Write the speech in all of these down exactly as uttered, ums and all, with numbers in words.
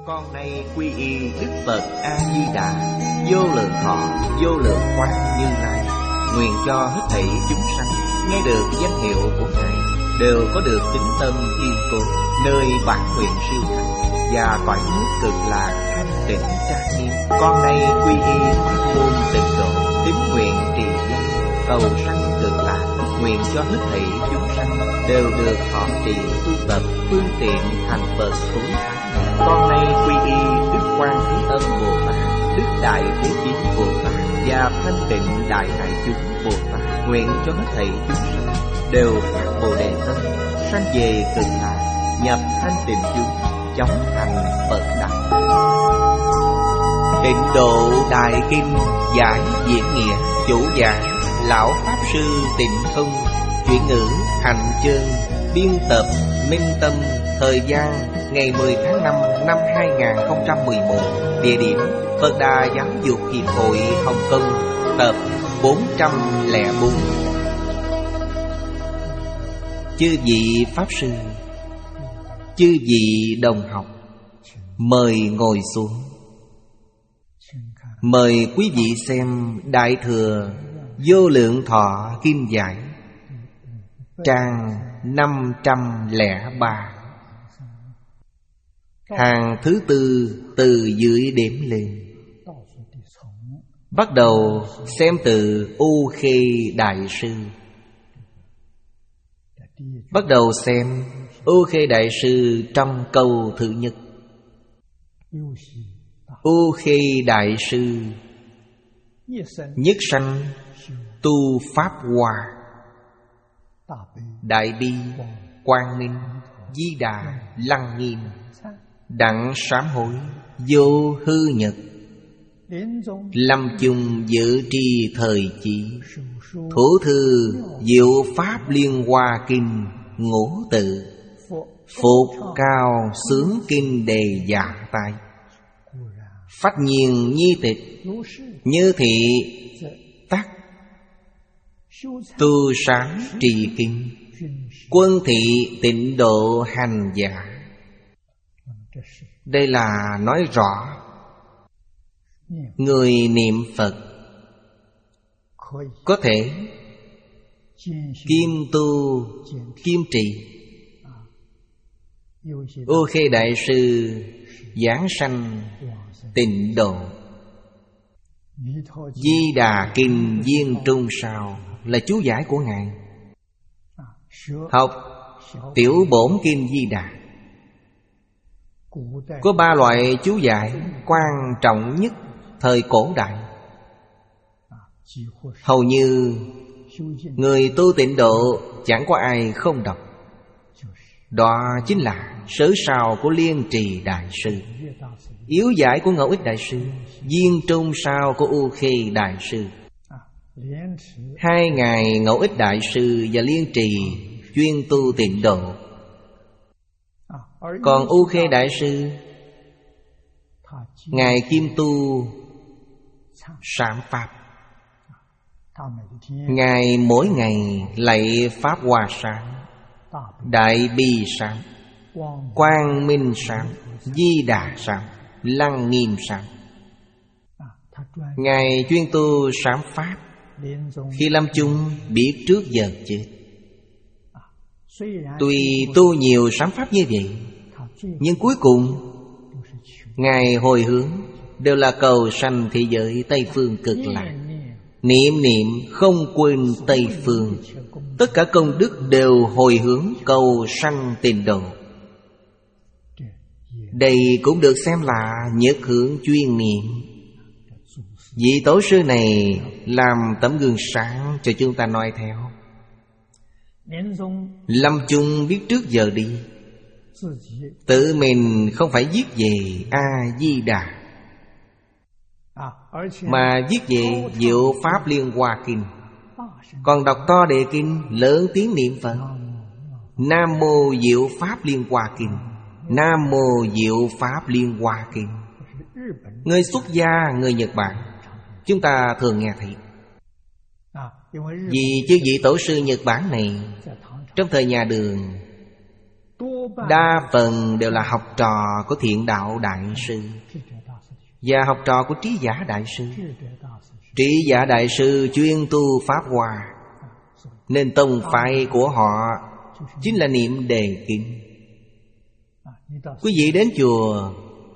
Con nay quy y Đức Phật A Di Đà, vô lượng thọ vô lượng quang Như Lai. Nguyện cho hết thảy chúng sanh nghe được danh hiệu của Ngài đều có được tín tâm kiên cố, nơi bản nguyện siêu thắng và cõi nước cực lạc thanh tịnh trang nghiêm. Con nay quy y pháp môn tịnh độ, tín nguyện trì danh cầu sanh cực lạc. Nguyện cho hết thảy chúng sanh đều được thọ trì tu tập phương tiện thành Phật tối thắng. Con nay quy y Đức Quan Thế Âm Bồ Tát, Đức Đại Thế Chí Bồ Tát và Thanh Tịnh Đại Đại Chúng Bồ Tát. Nguyện cho hết thảy chúng sanh đều phát Bồ Đề tâm, sanh về cực lạc, nhập thanh tịnh chúng, chóng thành Phật đạo. Tịnh Độ Đại Kinh giải diễn nghĩa, chủ giảng Lão Pháp Sư Tịnh Không, chuyển ngữ Hành Chương, biên tập Minh Tâm. Thời gian ngày mười tháng năm năm hai nghìn không trăm mười một. Địa điểm Phật Đà Giáo dục Hiệp hội Hồng Kông. Tập bốn trăm lẻ bốn. Chư vị Pháp Sư, chư vị đồng học, mời ngồi xuống. Mời quý vị xem Đại Thừa Vô Lượng Thọ Kim Giải, trang năm trăm lẻ ba, hàng thứ tư từ dưới đếm lên. Bắt đầu xem từ U Khê Đại Sư. Bắt đầu xem U Khê Đại Sư trong câu thứ nhất. U Khê Đại Sư nhất sanh tu Pháp Hoa, Đại Bi, Quang Minh, Di Đà, Lăng Nghiêm, đặng sám hối, vô hư nhật, lâm chung dự tri thời chỉ, thủ thư diệu Pháp Liên Hoa Kinh ngũ tự, phục cao sướng kinh đề giả tai, phách nhiên nhi tịch, như thị tắc, tu sáng trì kinh, quân thị tịnh độ hành giả. Đây là nói rõ người niệm Phật có thể kim tu kim trì. U Khê Đại Sư giảng sanh tịnh độ. Di Đà Kinh Viên Trung Sao là chú giải của Ngài. Học Tiểu Bổn Kinh Di Đà có ba loại chú giải quan trọng nhất thời cổ đại. Hầu như người tu tịnh độ chẳng có ai không đọc. Đó chính là Sớ Sao của Liên Trì Đại Sư, Yếu Giải của Ngẫu Ích Đại Sư, Viên Trung Sao của U Khê Đại Sư. Hai ngài Ngẫu Ích Đại Sư và Liên Trì chuyên tu tịnh độ. Còn U Khê Đại Sư, ngài kim tu sám pháp. Ngài mỗi ngày lạy Pháp Hoa Sám, Đại Bi Sám, Quang Minh Sám, Di Đà Sám, Lăng Nghiêm Sám. Ngài chuyên tu sám pháp. Khi lâm chung biết trước giờ chết. Tuy tu nhiều sám pháp như vậy, nhưng cuối cùng ngài hồi hướng đều là cầu sanh thế giới Tây Phương Cực Lạc. Niệm niệm không quên Tây Phương. Tất cả công đức đều hồi hướng cầu sanh tịnh độ. Đây cũng được xem là nhất hướng chuyên niệm. Vị tổ sư này làm tấm gương sáng cho chúng ta noi theo. Lâm chung biết trước giờ đi, tự mình không phải viết về A-di-đà, mà viết về diệu Pháp Liên Hoa Kinh. Còn đọc to đề kinh, lớn tiếng niệm Phật. Nam Mô Diệu Pháp Liên Hoa Kinh, Nam Mô Diệu Pháp Liên Hoa Kinh. Người xuất gia, người Nhật Bản, chúng ta thường nghe thấy. Vì chư vị tổ sư Nhật Bản này trong thời nhà Đường đa phần đều là học trò của Thiện Đạo Đại Sư và học trò của Trí Giả Đại Sư. Trí Giả Đại Sư chuyên tu Pháp Hoa, nên tông phái của họ chính là niệm Đề Kinh. Quý vị đến chùa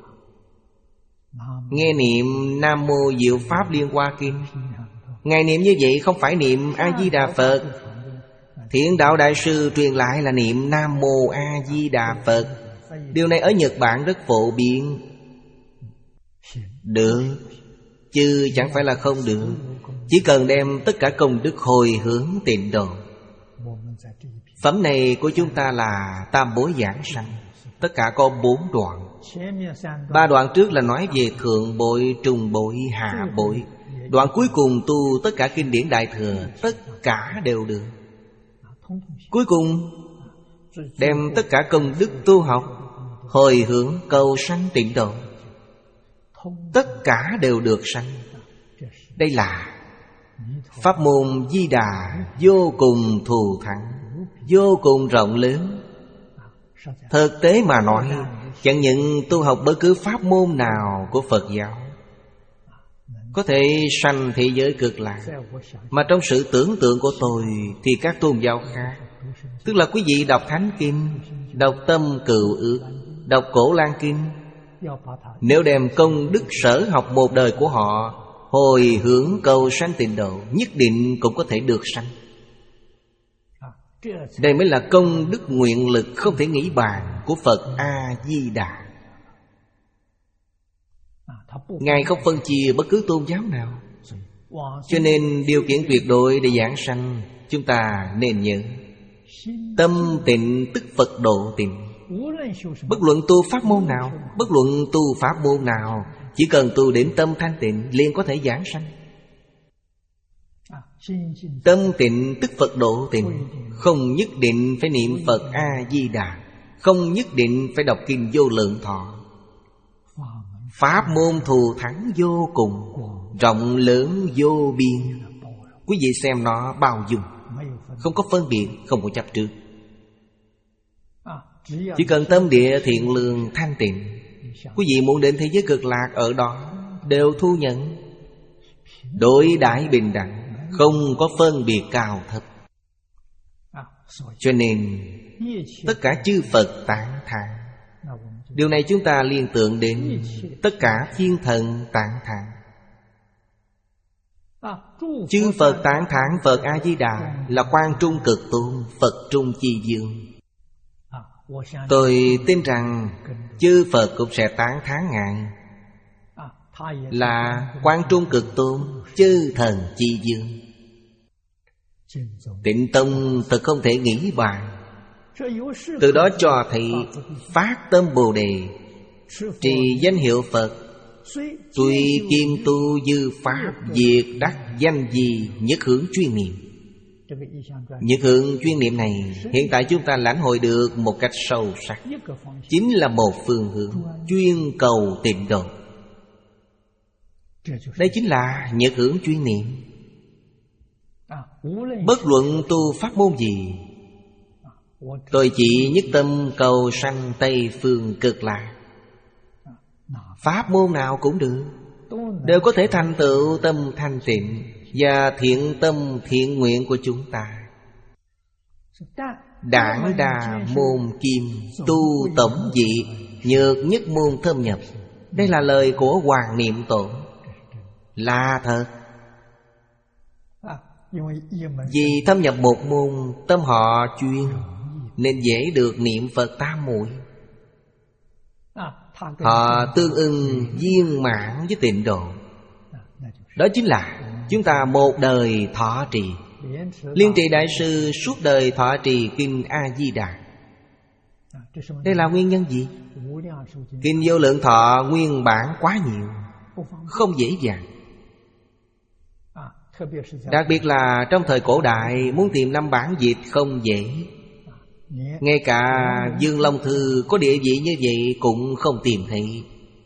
nghe niệm Nam Mô Diệu Pháp Liên Hoa Kinh, ngài niệm như vậy không phải niệm A-di-đà Phật. Thiện Đạo Đại Sư truyền lại là niệm Nam Mô A-di-đà Phật. Điều này ở Nhật Bản rất phổ biến. Được, chứ chẳng phải là không được. Chỉ cần đem tất cả công đức hồi hướng tịnh độ. Phẩm này của chúng ta là Tam Bối Giảng Sanh. Tất cả có bốn đoạn. Ba đoạn trước là nói về thượng bội, trung bội, hạ bội. Đoạn cuối cùng tu tất cả kinh điển Đại Thừa, tất cả đều được. Cuối cùng đem tất cả công đức tu học hồi hướng cầu sanh tịnh độ, tất cả đều được sanh. Đây là pháp môn Di Đà vô cùng thù thắng, vô cùng rộng lớn. Thực tế mà nói, chẳng những tu học bất cứ pháp môn nào của Phật giáo có thể sanh thế giới cực lạc, mà trong sự tưởng tượng của tôi thì các tôn giáo khác, tức là quý vị đọc Thánh Kinh, đọc Tâm Cựu Ước, đọc Cổ Lan Kinh, nếu đem công đức sở học một đời của họ hồi hướng cầu sanh tịnh độ, nhất định cũng có thể được sanh. Đây mới là công đức nguyện lực không thể nghĩ bàn của Phật A-di-đà. Ngài không phân chia bất cứ tôn giáo nào. Cho nên điều kiện tuyệt đối để giảng sanh, chúng ta nên nhớ tâm tịnh tức Phật độ tịnh. Bất luận tu pháp môn nào, bất luận tu pháp môn nào, chỉ cần tu đến tâm thanh tịnh liền có thể giảng sanh. Tâm tịnh tức Phật độ tịnh. Không nhất định phải niệm Phật A-di-đà, không nhất định phải đọc kinh Vô Lượng Thọ. Pháp môn thù thắng vô cùng, rộng lớn vô biên. Quý vị xem nó bao dung, không có phân biệt, không có chấp trước. Chỉ cần tâm địa thiện lương thanh tịnh, quý vị muốn đến thế giới cực lạc ở đó đều thu nhận, đối đãi bình đẳng, không có phân biệt cao thấp. Cho nên tất cả chư Phật tán thán. Điều này chúng ta liên tưởng đến tất cả thiên thần tán thán. Chư Phật tán thán Phật A-di-đà là Quan Trung Cực Tôn, Phật Trung Chi Dương. Tôi tin rằng chư Phật cũng sẽ tán thán Ngài là Quan Trung Cực Tôn, chư thần Chi Dương. Tịnh Tông thật không thể nghĩ bàn. Từ đó cho thấy phát tâm Bồ Đề, trì danh hiệu Phật, tuy kim tu dư pháp, diệt đắc danh gì, nhất hướng chuyên niệm. Nhất hướng chuyên niệm này hiện tại chúng ta lãnh hội được một cách sâu sắc, chính là một phương hướng chuyên cầu tịnh độ. Đây chính là nhất hướng chuyên niệm. Bất luận tu pháp môn gì, tôi chỉ nhất tâm cầu sanh Tây Phương Cực Lạc. Pháp môn nào cũng được, đều có thể thành tựu tâm thanh tịnh và thiện tâm thiện nguyện của chúng ta. Đảng đà môn kim, tu tổng dị, nhược nhất môn thâm nhập. Đây là lời của Hoàng Niệm Tổ, là thật. Vì thâm nhập một môn, tâm họ chuyên, nên dễ được niệm Phật tam muội. Họ tương ưng viên mãn với tịnh độ. Đó chính là chúng ta một đời thọ trì. Liên Trì Đại Sư suốt đời thọ trì Kinh A-di-đà. Đây là nguyên nhân gì? Kinh Vô Lượng Thọ nguyên bản quá nhiều, không dễ dàng. Đặc biệt là trong thời cổ đại, muốn tìm năm bản dịch không dễ. Ngay cả Dương Long Thư có địa vị như vậy cũng không tìm thấy.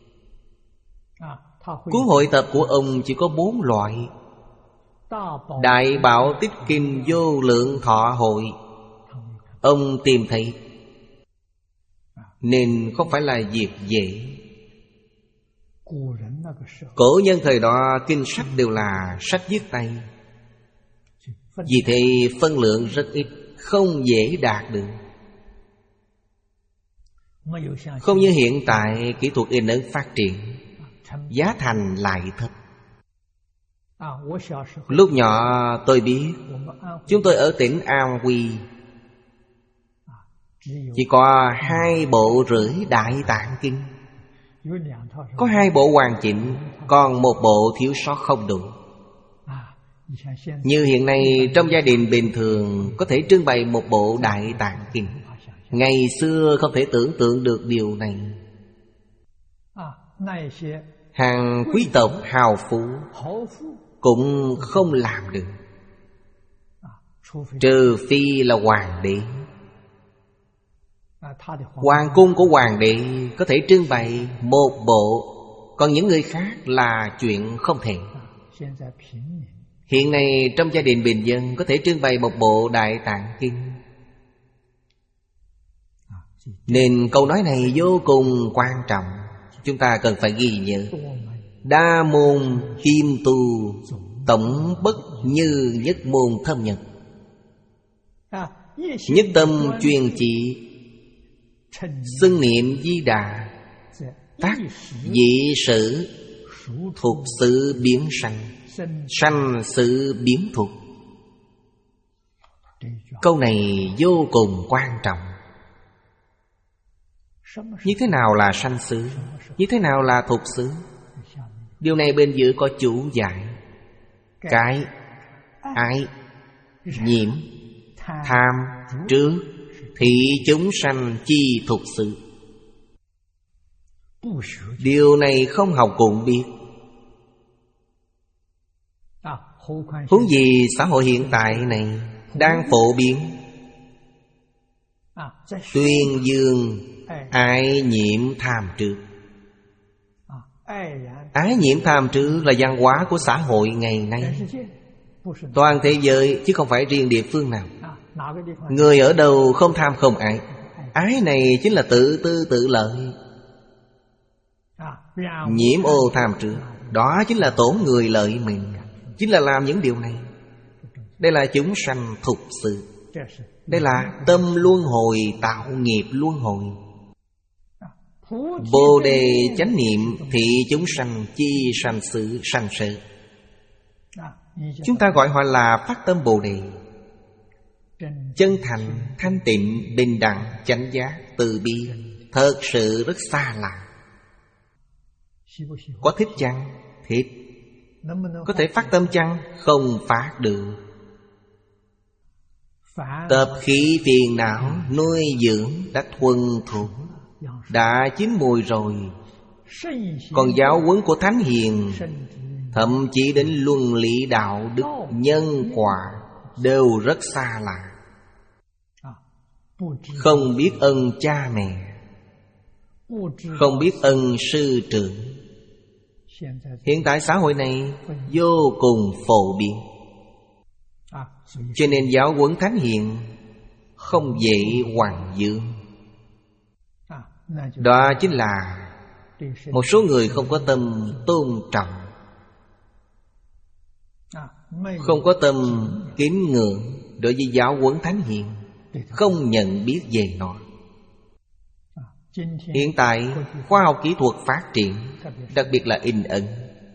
Cuốn hội tập của ông chỉ có bốn loại: Đại Bảo Tích Kinh Vô Lượng Thọ Hội, ông tìm thấy. nên không phải là việc dễ. Cổ nhân thời đó kinh sách đều là sách viết tay, vì thế phân lượng rất ít, không dễ đạt được. Không như hiện tại kỹ thuật in ấn phát triển, giá thành lại thấp. Lúc nhỏ tôi biết, chúng tôi ở tỉnh An Huy chỉ có hai bộ rưỡi Đại Tạng Kinh, có hai bộ hoàn chỉnh, còn một bộ thiếu sót không đủ. Như hiện nay trong gia đình bình thường có thể trưng bày một bộ Đại Tạng Kinh. Ngày xưa không thể tưởng tượng được điều này. Hàng quý tộc hào phú cũng không làm được, trừ phi là hoàng đế. Hoàng cung của hoàng đế có thể trưng bày một bộ, còn những người khác là chuyện không thể. Hiện nay trong gia đình bình dân có thể trưng bày một bộ Đại Tạng Kinh. Nên câu nói này vô cùng quan trọng, chúng ta cần phải ghi nhớ. Đa môn kim tu, tổng bất như nhất môn thâm nhập. Nhất tâm chuyên chỉ, xưng niệm Di Đà, tác dị sự, thuộc sự biến sanh, sanh sự biến thuộc. Câu này vô cùng quan trọng. Như thế nào là sanh xứ? Như thế nào là thuộc xứ? Điều này bên dưới có chú giải. Cái, ái, nhiễm, tham, trước, thị chúng sanh chi thuộc xứ. Điều này không học cũng biết. Huống gì xã hội hiện tại này đang phổ biến tuyên dương ái nhiễm tham trước. Ái nhiễm tham trước là văn hóa của xã hội ngày nay, toàn thế giới chứ không phải riêng địa phương nào. Người ở đâu không tham không ái? Ái này chính là tự tư tự lợi. Nhiễm ô tham trước, đó chính là tổn người lợi mình, chính là làm những điều này. Đây là chúng sanh thục sự. Đây là tâm luân hồi, tạo nghiệp luân hồi. Bồ đề chánh niệm thị chúng sanh chi sanh sự sanh sự. Chúng ta gọi họ là phát tâm Bồ đề, chân thành, thanh tịnh, bình đẳng, chánh giác, từ bi, thật sự rất xa lạ. Có thích chăng? Thích. Có thể phát tâm chăng? Không phát được. Tập khí phiền não nuôi dưỡng đã thuần thuộc, đã chín mùi rồi. Còn giáo huấn của Thánh Hiền, thậm chí đến luân lý đạo đức, nhân quả đều rất xa lạ. Không biết ơn cha mẹ, không biết ơn sư trưởng. Hiện tại xã hội này vô cùng phổ biến, cho nên giáo huấn Thánh Hiền không dễ hoàng dương. Đó chính là một số người không có tâm tôn trọng, không có tâm kính ngưỡng đối với giáo huấn Thánh Hiền, không nhận biết về nó. Hiện tại khoa học kỹ thuật phát triển, đặc biệt là in ấn.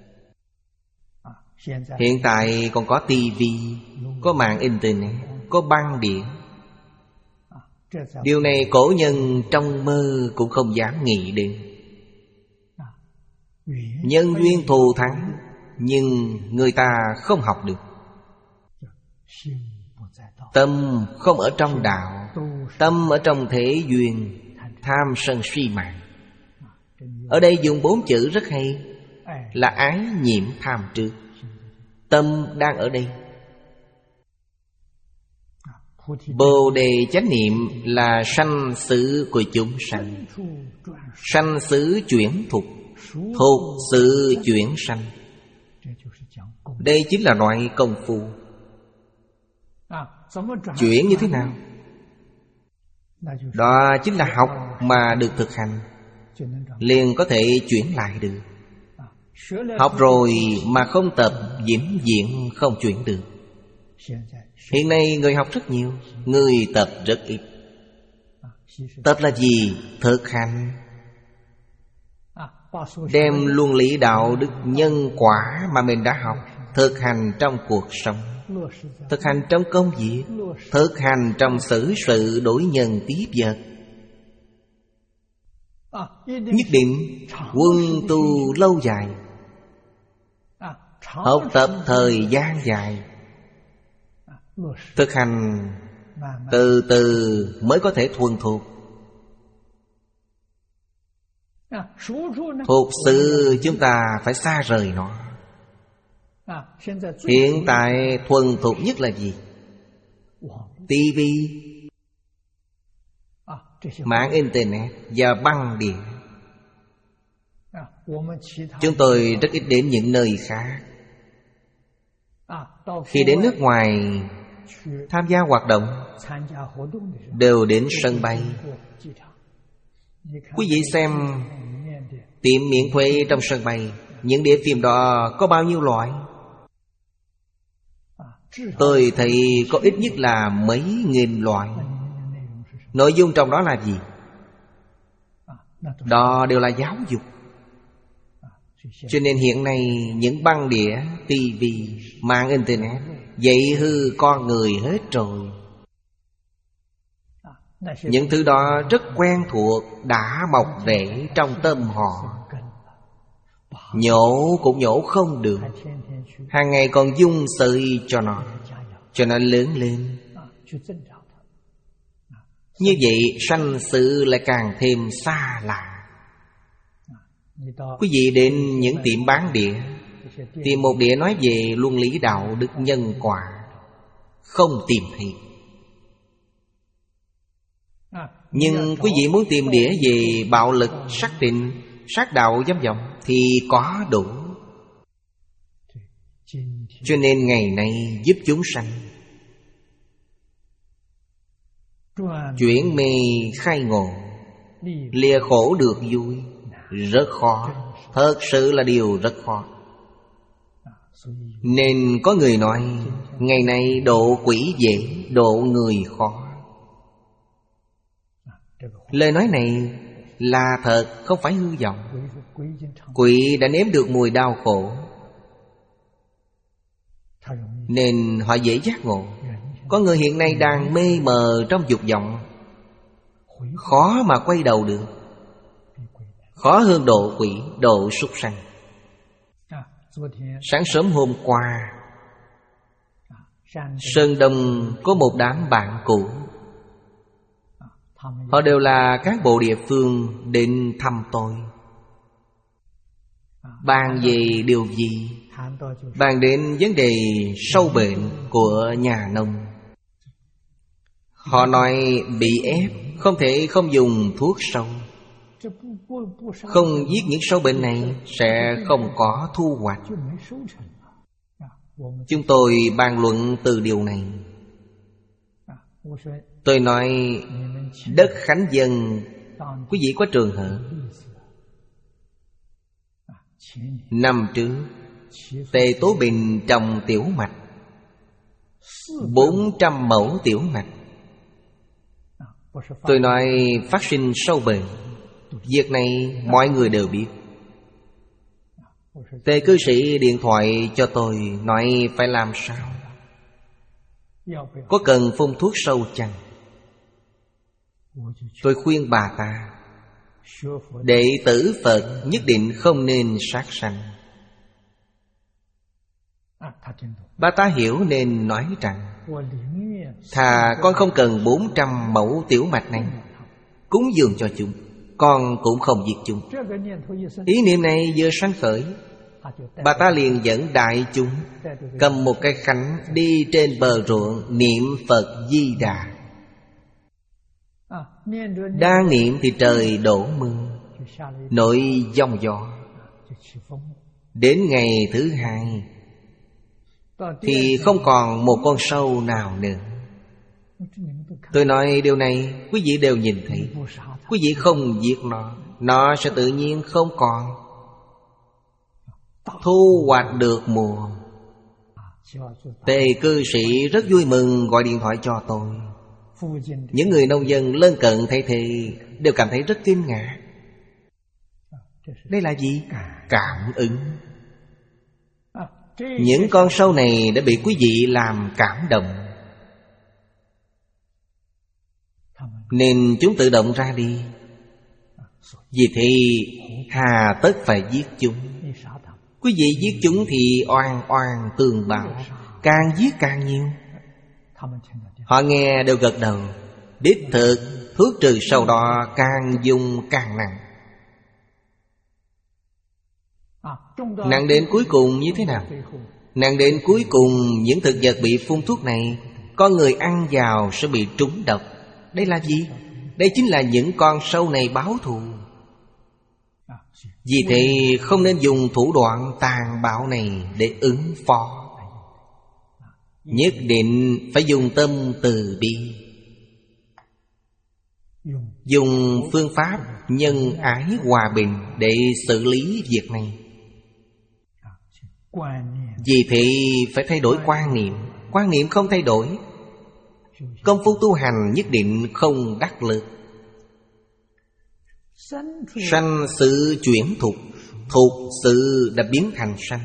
Hiện tại còn có tivi, có mạng internet, có băng đĩa. Điều này cổ nhân trong mơ cũng không dám nghĩ đến. Nhân duyên thù thắng, nhưng người ta không học được. Tâm không ở trong đạo, tâm ở trong thế duyên, tham sân si mạng. Ở đây dùng bốn chữ rất hay, là ái nhiễm tham trước. Tâm đang ở đây. Bồ đề chánh niệm là sanh xứ của chúng sanh, sanh xứ chuyển thục, thục sự chuyển sanh. Đây chính là loại công phu. Chuyển như thế nào? Đó chính là học mà được thực hành, liền có thể chuyển lại được. Học rồi mà không tập, vĩnh viễn không chuyển được. Hiện nay người học rất nhiều, người tập rất ít. Tập là gì? Thực hành. Đem luân lý đạo đức nhân quả mà mình đã học thực hành trong cuộc sống, thực hành trong công việc, thực hành trong xử sự đối nhân tiếp vật. Nhất định quân tu lâu dài, học tập thời gian dài, thực hành từ từ mới có thể thuần thục. Thuộc sự chúng ta phải xa rời nó. Hiện tại thuần thục nhất là gì? Tivi, mạng internet và băng điện. Chúng tôi rất ít đến những nơi khác. Khi đến nước ngoài tham gia hoạt động, đều đến sân bay. Quý vị xem tiệm miễn thuế trong sân bay, những đĩa phim đó có bao nhiêu loại? Tôi thấy có ít nhất là mấy nghìn loại. Nội dung trong đó là gì? Đó đều là giáo dục. Cho nên hiện nay những băng đĩa, tivi, mạng internet dạy hư con người hết rồi. Những thứ đó rất quen thuộc, đã mọc rễ trong tâm họ. Nhổ cũng nhổ không được, hàng ngày còn dung sợi cho nó, cho nó lớn lên. Như vậy sanh sự lại càng thêm xa lạ. Quý vị đến những tiệm bán đĩa, tìm một đĩa nói về luân lý đạo đức nhân quả, không tìm thấy. Nhưng quý vị muốn tìm đĩa về bạo lực, sát tịnh, sát đạo dâm vọng thì có đủ. Cho nên ngày nay giúp chúng sanh chuyển mê khai ngộ, lìa khổ được vui rất khó. Thật sự là điều rất khó. Nên có người nói ngày nay độ quỷ dễ, độ người khó. Lời nói này là thật, không phải hư vọng. Quỷ đã nếm được mùi đau khổ, nên họ dễ giác ngộ. Có người hiện nay đang mê mờ trong dục vọng, khó mà quay đầu được. Khó hơn độ quỷ, độ súc sanh. Sáng sớm hôm qua, Sơn Đông có một đám bạn cũ. Họ đều là các bộ địa phương đến thăm tôi. Bàn về điều gì? Bàn đến vấn đề sâu bệnh của nhà nông. Họ nói bị ép, không thể không dùng thuốc sâu. Không giết những sâu bệnh này sẽ không có thu hoạch. Chúng tôi bàn luận từ điều này. Tôi nói đất Khánh Dân, quý vị có trường hợp. Năm trước Tề Tố Bình trồng tiểu mạch, bốn trăm mẫu tiểu mạch. Tôi nói phát sinh sâu bệnh. Việc này mọi người đều biết. Tề cư sĩ điện thoại cho tôi, nói phải làm sao? Có cần phun thuốc sâu chăng? Tôi khuyên bà ta, đệ tử Phật nhất định không nên sát sanh. Bà ta hiểu nên nói rằng, thà con không cần bốn trăm mẫu tiểu mạch này, cúng dường cho chúng, con cũng không diệt chúng. Ý niệm này vừa sanh khởi, bà ta liền dẫn đại chúng cầm một cái khánh đi trên bờ ruộng niệm Phật Di Đà. Đang niệm thì trời đổ mưa, nổi giông gió. Đến ngày thứ hai thì không còn một con sâu nào nữa. Tôi nói điều này quý vị đều nhìn thấy. Quý vị không diệt nó, nó sẽ tự nhiên không còn. Thu hoạch được mùa. Tề cư sĩ rất vui mừng gọi điện thoại cho tôi. Những người nông dân lân cận thấy thì đều cảm thấy rất kinh ngạc. Đây là gì? Cảm ứng. Những con sâu này đã bị quý vị làm cảm động, nên chúng tự động ra đi. Vì thế hà tất phải giết chúng. Quý vị giết chúng thì oan oan tương báo, càng giết càng nhiều. Họ nghe đều gật đầu. Đích thực thuốc trừ sâu đó càng dùng càng nặng. Nặng đến cuối cùng như thế nào? Nặng đến cuối cùng những thực vật bị phun thuốc này, con người ăn vào sẽ bị trúng độc. Đây là gì? Đây chính là những con sâu này báo thù. Vì thế không nên dùng thủ đoạn tàn bạo này để ứng phó. Nhất định phải dùng tâm từ bi, dùng phương pháp nhân ái hòa bình để xử lý việc này. Vì thế phải thay đổi quan niệm. Quan niệm không thay đổi, công phu tu hành nhất định không đắc lực. Sanh sự chuyển thục, thục sự đã biến thành sanh.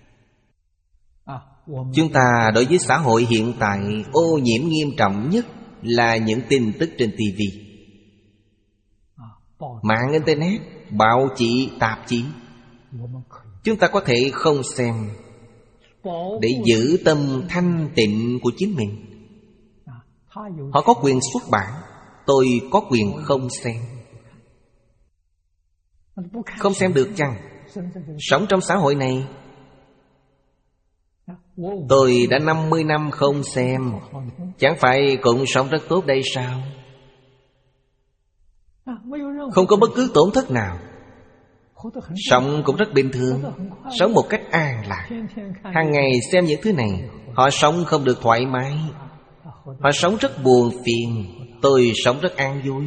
Chúng ta đối với xã hội hiện tại, ô nhiễm nghiêm trọng nhất là những tin tức trên ti vi, mạng internet, báo chí, tạp chí. Chúng ta có thể không xem để giữ tâm thanh tịnh của chính mình. Họ có quyền xuất bản, tôi có quyền không xem. Không xem được chăng? Sống trong xã hội này, tôi đã năm mươi năm không xem, chẳng phải cũng sống rất tốt đây sao? Không có bất cứ tổn thất nào, sống cũng rất bình thường, sống một cách an lạc. Hàng ngày xem những thứ này, họ sống không được thoải mái, họ sống rất buồn phiền. Tôi sống rất an vui.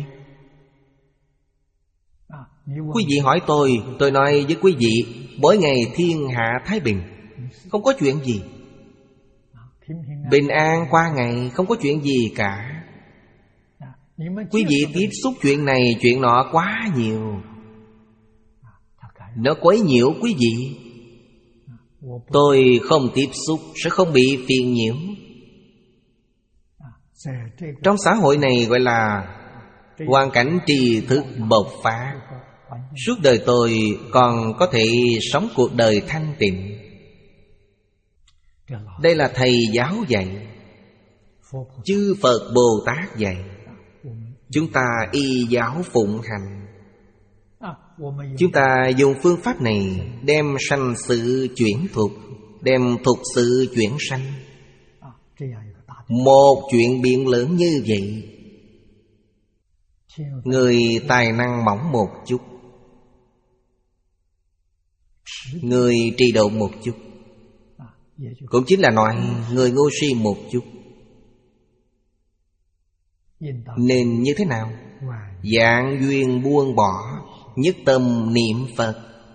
Quý vị hỏi tôi, tôi nói với quý vị, mỗi ngày thiên hạ thái bình, không có chuyện gì. Bình an qua ngày, không có chuyện gì cả. Quý vị tiếp xúc chuyện này chuyện nọ quá nhiều, nó quấy nhiễu quý vị. Tôi không tiếp xúc sẽ không bị phiền nhiễu. Trong xã hội này gọi là hoàn cảnh tri thức bộc phát. Suốt đời tôi còn có thể sống cuộc đời thanh tịnh. Đây là thầy giáo dạy, chư Phật Bồ Tát dạy. Chúng ta y giáo phụng hành. Chúng ta dùng phương pháp này đem sanh sự chuyển thục, đem thục sự chuyển sanh. Một chuyện biển lớn như vậy, người tài năng mỏng một chút, người trì độ một chút, cũng chính là nói người ngu si một chút. Nên như thế nào? Dạng duyên buông bỏ, nhất tâm niệm Phật.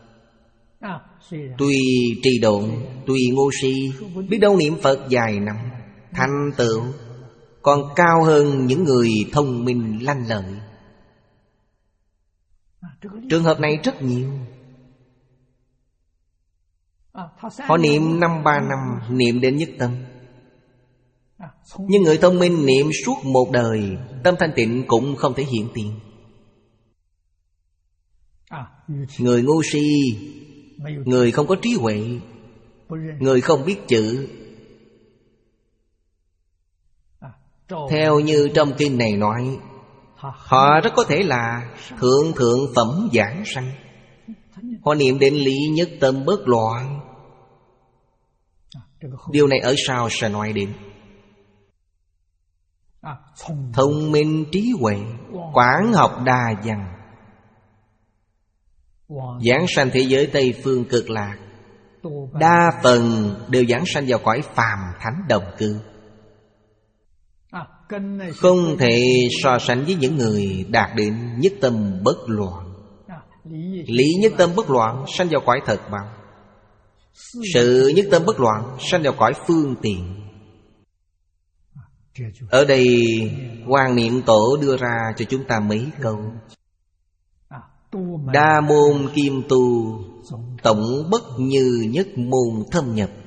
Tuy trì độ, tuy ngu si, biết đâu niệm Phật dài năm, thành tựu còn cao hơn những người thông minh lanh lợi. Trường hợp này rất nhiều. Họ niệm năm ba năm, niệm đến nhất tâm. Nhưng người thông minh niệm suốt một đời, tâm thanh tịnh cũng không thể hiện tiền. Người ngu si, người không có trí huệ, người không biết chữ, theo như trong kinh này nói, họ rất có thể là thượng thượng phẩm giảng sanh. Họ niệm đến lý nhất tâm bất loạn. Điều này ở sau sẽ nói đến. Thông minh trí huệ, quảng học đa văn, giảng sanh thế giới Tây Phương Cực Lạc, đa phần đều giảng sanh vào cõi phàm thánh đồng cư. không thể so sánh với những người đạt đến nhất tâm bất loạn. Lý nhất tâm bất loạn sanh vào cõi thật báo. Sự nhất tâm bất loạn sanh vào cõi phương tiện. Ở đây Hoàng Niệm Tổ đưa ra cho chúng ta mấy câu: đa môn kim tu, tổng bất như nhất môn thâm nhập.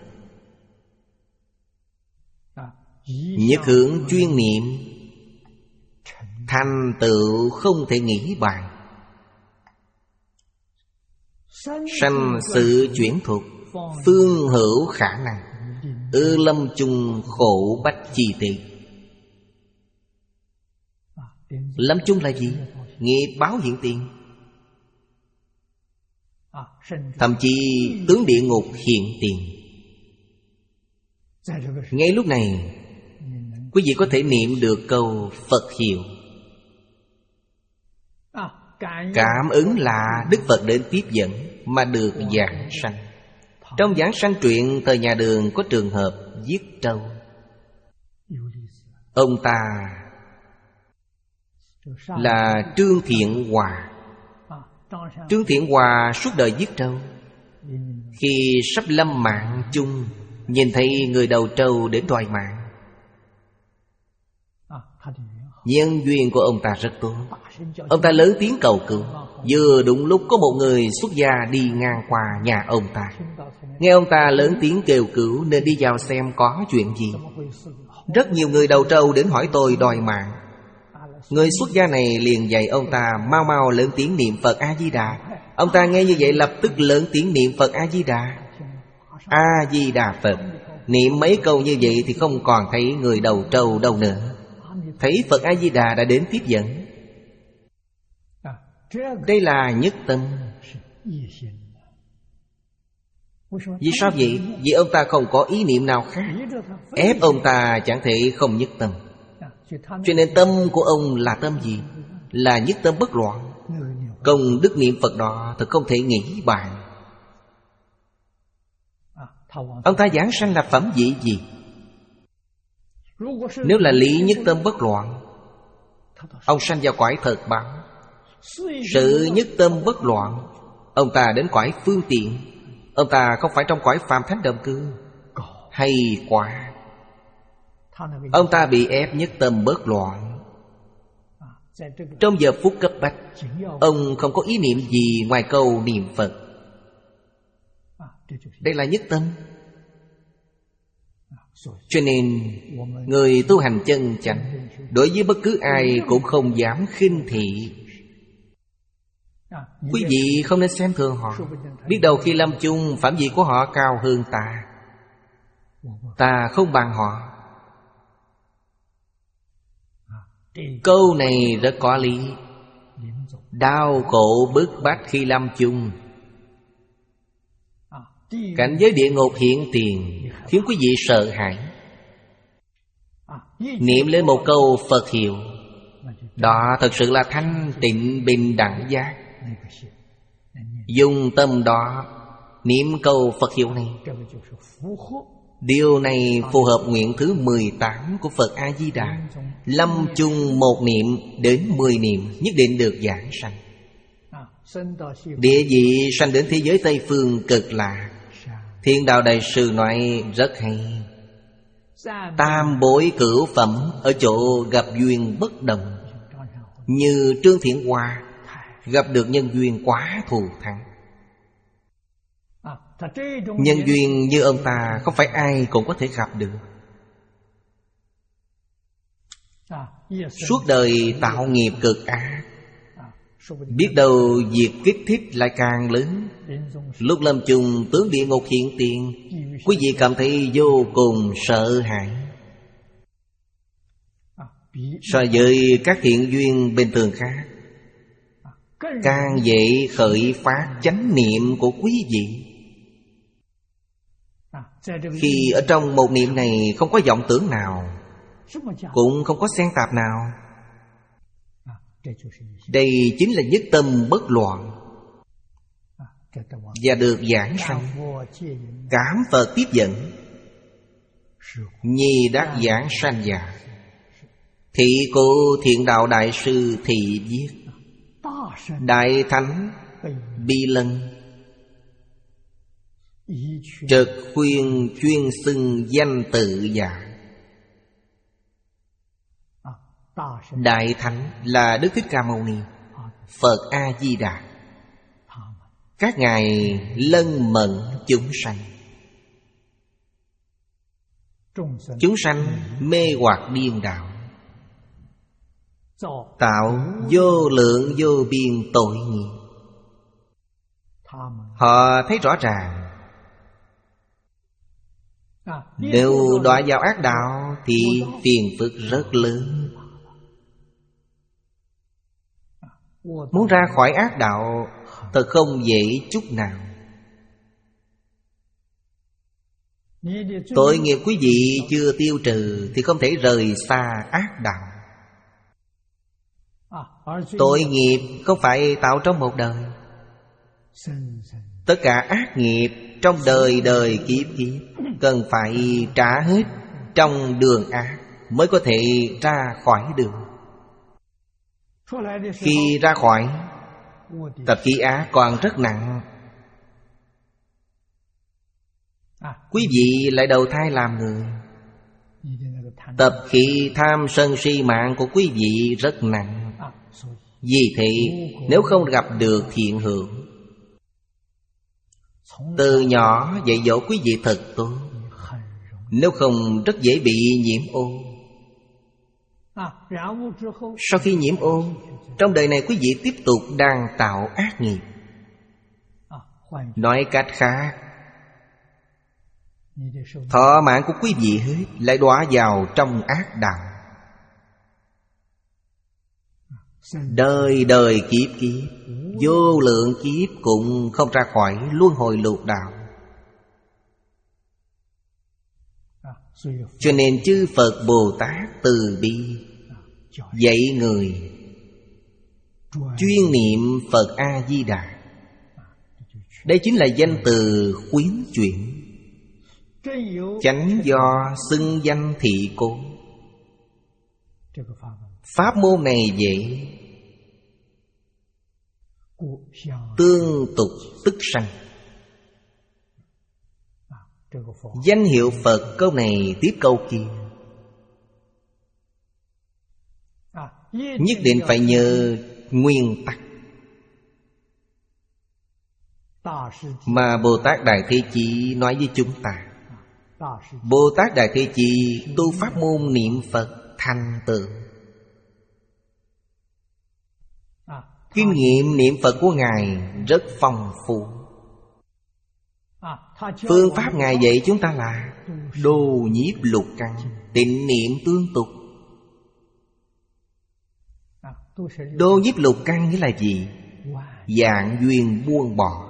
Nhất hướng chuyên niệm, thành tựu không thể nghĩ bàn. Sanh sự chuyển thuộc, phương hữu khả năng. Ư lâm chung khổ bách chi tị. Lâm chung là gì? Nghiệp báo hiện tiền. Thậm chí tướng địa ngục hiện tiền. Ngay lúc này quý vị có thể niệm được câu Phật hiệu. Cảm ứng là Đức Phật đến tiếp dẫn mà được giảng sanh. Trong giảng sanh truyện thời nhà Đường có trường hợp giết trâu. Ông ta là Trương Thiện Hòa. Trương Thiện Hòa suốt đời giết trâu. Khi sắp lâm mạng chung, nhìn thấy người đầu trâu đến đòi mạng. Nhân duyên của ông ta rất tốt. Ông ta lớn tiếng cầu cứu. Vừa đúng lúc có một người xuất gia đi ngang qua nhà ông ta. Nghe ông ta lớn tiếng kêu cứu nên đi vào xem có chuyện gì. Rất nhiều người đầu trâu đến hỏi tôi đòi mạng. Người xuất gia này liền dạy ông ta mau mau lớn tiếng niệm Phật A-di-đà. Ông ta nghe như vậy lập tức lớn tiếng niệm Phật A-di-đà. A-di-đà Phật. Niệm mấy câu như vậy thì không còn thấy người đầu trâu đâu nữa. Thấy Phật A-di-đà đã đến tiếp dẫn. Đây là nhất tâm. Vì sao vậy? Vì ông ta không có ý niệm nào khác. Ép ông ta chẳng thể không nhất tâm. Cho nên tâm của ông là tâm gì? Là nhất tâm bất loạn. Công đức niệm Phật đó thật không thể nghĩ bàn. Ông ta giảng sanh là phẩm vị gì? Nếu là lý nhất tâm bất loạn, ông sanh vào cõi thật báo. Sự nhất tâm bất loạn, ông ta đến cõi phương tiện. Ông ta không phải trong cõi phàm thánh đồng cư. Hay quá. Ông ta bị ép nhất tâm bất loạn. Trong giờ phút cấp bách, ông không có ý niệm gì ngoài câu niệm Phật. Đây là nhất tâm. Cho nên người tu hành chân chánh đối với bất cứ ai cũng không dám khinh thị. Quý vị không nên xem thường họ. Biết đâu khi lâm chung phẩm vị của họ cao hơn ta. Ta không bằng họ. Câu này rất có lý. Đau khổ bức bách khi lâm chung. Cảnh giới địa ngục hiện tiền khiến quý vị sợ hãi. Niệm lên một câu Phật hiệu, đó thật sự là thanh tịnh bình đẳng giác. Dùng tâm đó niệm câu Phật hiệu này. Điều này phù hợp nguyện thứ mười tám của Phật A-di-đà. Lâm chung một niệm đến mười niệm nhất định được giảng sanh. Địa vị sanh đến thế giới Tây Phương cực lạ. Thiên Đạo Đại Sư nói rất hay. Tam bối cửu phẩm ở chỗ gặp duyên bất đồng. Như Trương Thiện Hòa gặp được nhân duyên quá thù thắng. Nhân duyên như ông ta không phải ai cũng có thể gặp được. Suốt đời tạo nghiệp cực ác, biết đâu việc kích thích lại càng lớn. Lúc lâm chung tướng địa ngục hiện tiền, quý vị cảm thấy vô cùng sợ hãi. So với các thiện duyên bình thường khác, càng dễ khởi phát chánh niệm của quý vị. Khi ở trong một niệm này không có vọng tưởng nào, cũng không có xen tạp nào. Đây chính là nhất tâm bất loạn, và được giảng sanh. Cảm Phật tiếp dẫn, nhi đắc giảng sanh già. Thị Cụ Thiện Đạo Đại Sư thị viết: Đại Thánh Bi Lân Trật khuyên chuyên xưng danh tự giả. Đại Thánh là Đức Thích Ca Mâu Ni, Phật A-di-đà. Các ngài lân mẫn chúng sanh. Chúng sanh mê hoặc điên đạo, tạo vô lượng vô biên tội nghiệp. Họ thấy rõ ràng, nếu đọa vào ác đạo thì phiền phức rất lớn. Muốn ra khỏi ác đạo thật không dễ chút nào. Tội nghiệp quý vị chưa tiêu trừ thì không thể rời xa ác đạo. Tội nghiệp không phải tạo trong một đời. Tất cả ác nghiệp trong đời đời kiếp kiếp cần phải trả hết trong đường ác mới có thể ra khỏi đường. Khi ra khỏi, tập khí ác còn rất nặng. Quý vị lại đầu thai làm người. Tập khí tham sân si mạng của quý vị rất nặng. Vì thế nếu không gặp được thiện hữu, từ nhỏ dạy dỗ quý vị thật tốt, nếu không rất dễ bị nhiễm ô. Sau khi nhiễm ô, trong đời này quý vị tiếp tục đang tạo ác nghiệp. Nói cách khác, thọ mạng của quý vị hết lại đọa vào trong ác đạo. Đời đời kiếp kiếp, vô lượng kiếp cũng không ra khỏi luân hồi lục đạo. Cho nên chư Phật Bồ Tát từ bi dạy người chuyên niệm Phật A-di-đà. Đây chính là danh từ khuyến chuyển. Chánh do xưng danh thị cố. Pháp môn này dễ, tương tục tức sanh. Danh hiệu Phật câu này tiếp câu kia, nhất định phải nhớ nguyên tắc mà Bồ Tát Đại Thế Chí nói với chúng ta. Bồ Tát Đại Thế Chí tu pháp môn niệm Phật thành tựu. Kinh nghiệm niệm Phật của Ngài rất phong phú. Phương pháp Ngài dạy chúng ta là đồ nhiếp lục căn, tịnh niệm tương tục. Đồ nhiếp lục căn nghĩa là gì? Dạng duyên buông bỏ.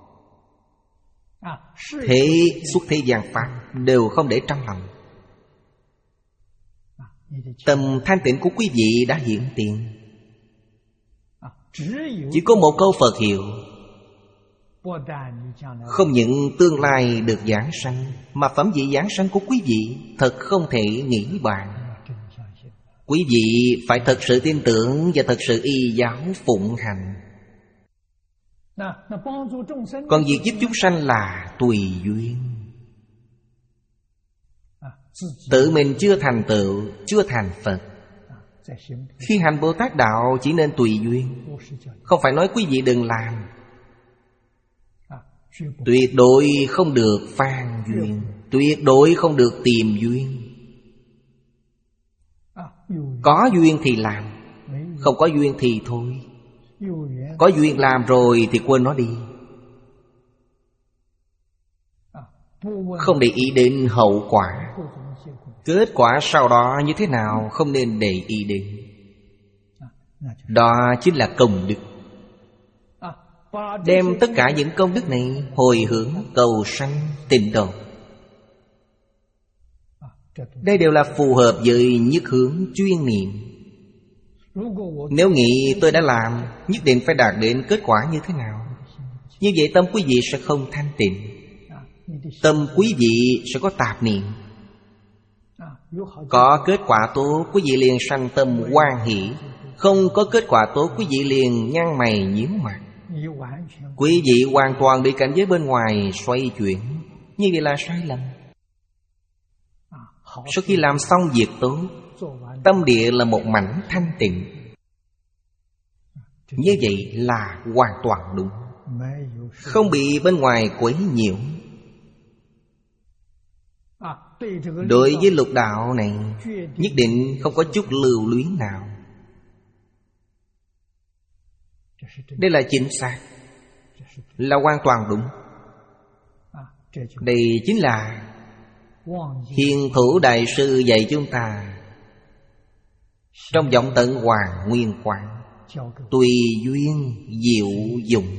Thế xuất thế gian pháp đều không để trong lòng. Tâm thanh tịnh của quý vị đã hiện tiền. Chỉ có một câu Phật hiệu, không những tương lai được giảng sanh, mà phẩm vị giảng sanh của quý vị thật không thể nghĩ bàn. Quý vị phải thật sự tin tưởng và thật sự y giáo phụng hành. Còn việc giúp chúng sanh là tùy duyên. Tự mình chưa thành tựu, chưa thành Phật. Khi hành Bồ Tát Đạo chỉ nên tùy duyên. Không phải nói quý vị đừng làm. Tuyệt đối không được phan duyên, tuyệt đối không được tìm duyên. Có duyên thì làm, không có duyên thì thôi. Có duyên làm rồi thì quên nó đi. Không để ý đến hậu quả, kết quả sau đó như thế nào không nên để ý đến. Đó chính là công đức. Đem tất cả những công đức này hồi hướng cầu sanh tịnh độ. Đây đều là phù hợp với nhất hướng chuyên niệm. Nếu nghĩ tôi đã làm, nhất định phải đạt đến kết quả như thế nào, như vậy tâm quý vị sẽ không thanh tịnh. Tâm quý vị sẽ có tạp niệm. Có kết quả tốt, quý vị liền sanh tâm hoan hỷ. Không có kết quả tốt, quý vị liền nhăn mày nhíu mặt. Quý vị hoàn toàn bị cảnh giới bên ngoài xoay chuyển. Như vậy là sai lầm. Sau khi làm xong việc tốt, tâm địa là một mảnh thanh tịnh. Như vậy là hoàn toàn đúng, không bị bên ngoài quấy nhiễu. Đối với lục đạo này, nhất định không có chút lưu luyến nào. Đây là chính xác, là hoàn toàn đúng. Đây chính là Hiền Thủ Đại Sư dạy chúng ta trong Vọng Tận Hoàng Nguyên Quán: tùy duyên diệu dụng.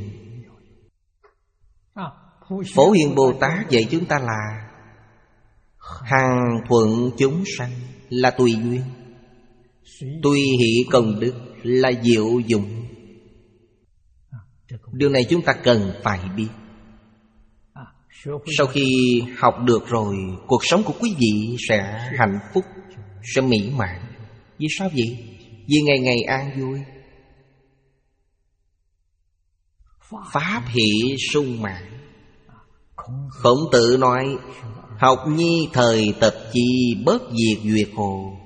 Phổ Hiền Bồ Tát dạy chúng ta là hằng thuận chúng sanh, là tùy duyên. Tùy hỷ công đức là diệu dụng. Điều này chúng ta cần phải biết. Sau khi học được rồi, cuộc sống của quý vị sẽ hạnh phúc, sẽ mỹ mãn. Vì sao vậy? Vì ngày ngày an vui, pháp hỷ sung mãn. Khổng Tử nói: học nhi thời tập chi, bất diệt duyệt hồ.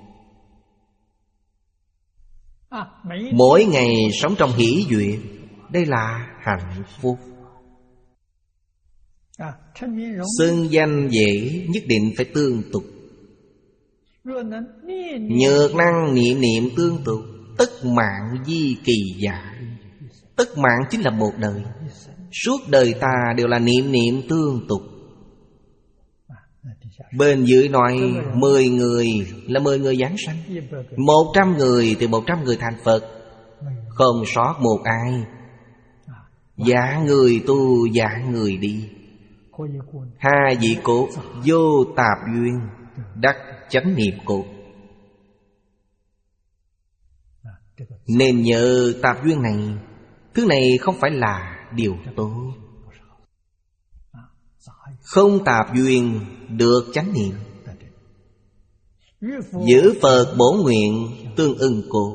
Mỗi ngày sống trong hỷ duyệt, đây là hạnh phúc. Xưng danh dễ, nhất định phải tương tục. Nhược năng niệm niệm tương tục, tất mạng di kỳ giả. Tất mạng chính là một đời. Suốt đời ta đều là niệm niệm tương tục. Bên dưới nói mười người là mười người giáng sanh, một trăm người thì một trăm người thành Phật, không sót một ai. Giả người tu, giả người đi. Hai vị cốt vô tạp duyên, đắc chánh niệm cốt. Nên nhờ tạp duyên này, thứ này không phải là điều tốt. Không tạp duyên được chánh niệm. Giữ Phật bổ nguyện tương ưng cốt.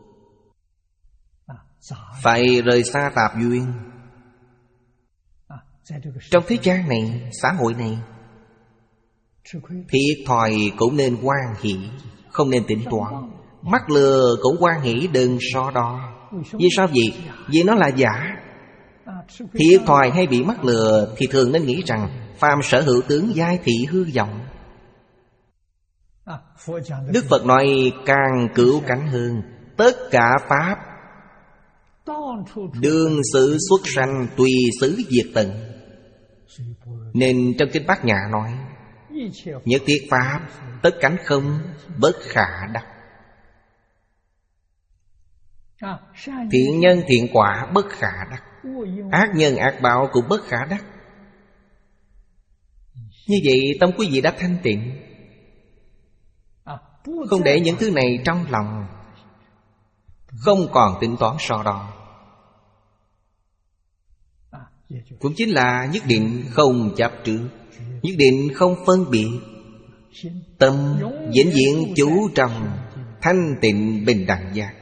Phải rời xa tạp duyên. Trong thế gian này, xã hội này, thiệt thòi cũng nên hoan hỷ, không nên tính toán. Mắc lừa cũng hoan hỷ, đừng so đo. Vì sao vậy? Vì nó là giả. Thiệt thòi hay bị mắc lừa thì thường nên nghĩ rằng phàm sở hữu tướng giai thị hư vọng. Đức Phật nói càng cứu cánh hơn: tất cả pháp đương sự xuất sanh, tùy xứ diệt tận. Nên trong kinh Bát Nhã nói: nhất thiết pháp tất cánh không, bất khả đắc. Thiện nhân thiện quả bất khả đắc, ác nhân ác báo cũng bất khả đắc. Như vậy tâm quý vị đã thanh tịnh, không để những thứ này trong lòng, không còn tính toán so đo. Cũng chính là nhất định không chấp trước, nhất định không phân biệt. Tâm vĩnh viễn chú trọng thanh tịnh bình đẳng giác.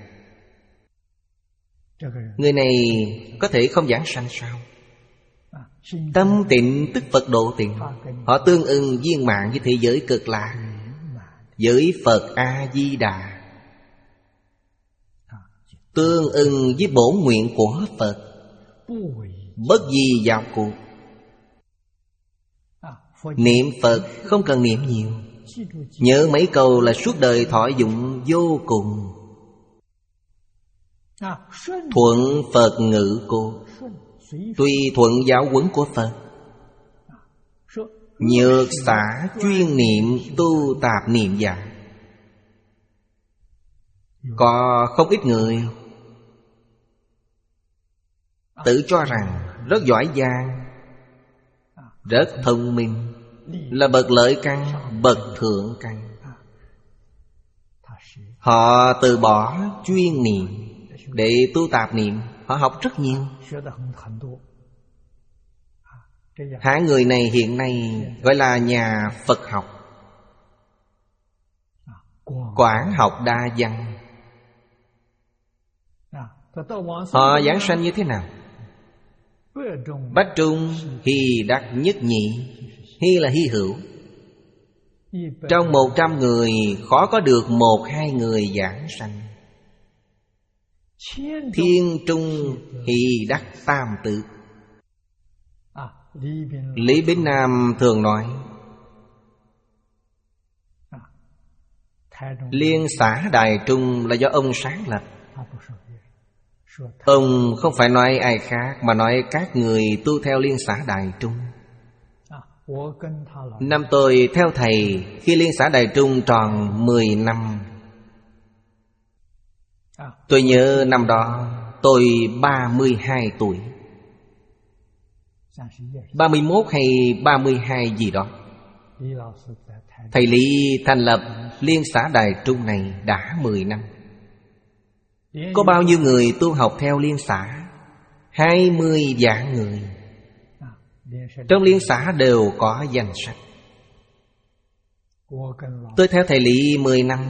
Người này có thể không giảng sanh sao? Tâm tịnh tức Phật độ tịnh. Họ tương ưng viên mãn với thế giới cực lạc, với Phật A-di-đà, tương ưng với bổn nguyện của Phật, bất di vào cuộc. Niệm Phật không cần niệm nhiều, nhớ mấy câu là suốt đời thọ dụng vô cùng. Thuận Phật ngữ cốt, tùy thuận giáo huấn của Phật. Nhược xả chuyên niệm, tu tạp niệm giả. Có không ít người tự cho rằng rất giỏi giang, rất thông minh, là bậc lợi căn, bậc thượng căn. Họ từ bỏ chuyên niệm để tu tạp niệm. Họ học rất nhiều. Hạng người này hiện nay gọi là nhà Phật học. Quảng học đa văn. Họ giảng sanh như thế nào? Bách trung hy đắc nhất nhị. Hy là hy hữu. Trong một trăm người khó có được một hai người giảng sanh. Thiên trung hy đắc tam tự. Lý Bính Nam thường nói Liên xã Đài Trung là do ông sáng lập. Ông không phải nói ai khác, mà nói các người tu theo Liên xã Đài Trung. Năm tôi theo thầy khi Liên xã Đài Trung tròn mười năm. Tôi nhớ năm đó tôi ba mươi hai tuổi, ba mươi mốt hay ba mươi hai gì đó. Thầy Lý thành lập Liên xã Đài Trung này đã mười năm. Có bao nhiêu người tu học theo Liên xã? Hai mươi vạn người. Trong Liên xã đều có danh sách. Tôi theo thầy Lý mười năm.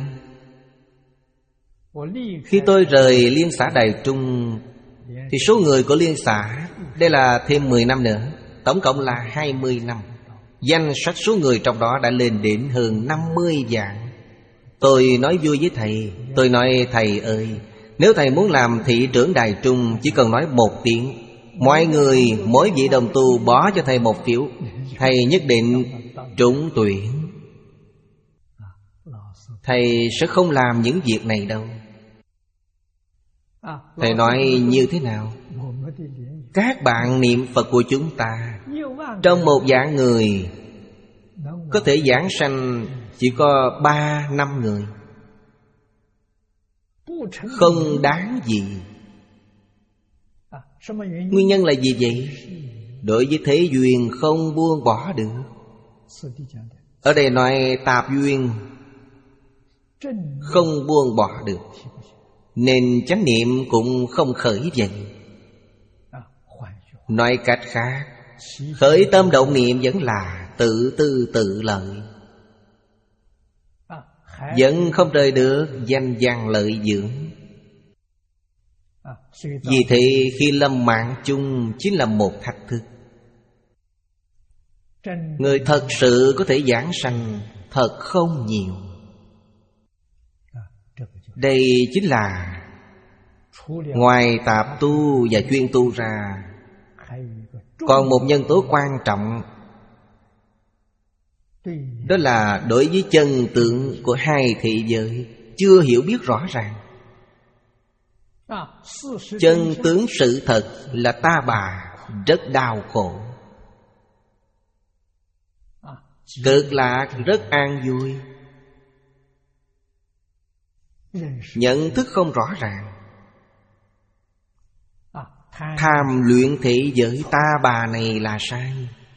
Khi tôi rời Liên xã Đài Trung thì số người của Liên xã, đây là thêm mười năm nữa, tổng cộng là hai mươi năm. Danh sách số người trong đó đã lên đến hơn năm mươi vạn. Tôi nói vui với thầy. Tôi nói thầy ơi, nếu thầy muốn làm thị trưởng Đài Trung, chỉ cần nói một tiếng, mọi người, mỗi vị đồng tu bỏ cho thầy một phiếu, thầy nhất định trúng tuyển. Thầy sẽ không làm những việc này đâu. Thầy nói như thế nào? Các bạn niệm Phật của chúng ta, trong một vạn người có thể giảng sanh chỉ có ba năm người. Không đáng gì. Nguyên nhân là gì vậy? Đối với thế duyên không buông bỏ được. Ở đây nói tạp duyên không buông bỏ được, nên chánh niệm cũng không khởi dậy. Nói cách khác, khởi tâm động niệm vẫn là tự tư tự lợi, vẫn không rời được danh văn lợi dưỡng. Vì thế khi lâm mạng chung chính là một thách thức. Người thật sự có thể giảng sanh thật không nhiều. Đây chính là ngoài tạp tu và chuyên tu ra, còn một nhân tố quan trọng, đó là đối với chân tướng của hai thế giới chưa hiểu biết rõ ràng. Chân tướng sự thật là ta bà rất đau khổ, cực lạc rất an vui. Nhận thức không rõ ràng, tham luyện thế giới ta bà này là sai.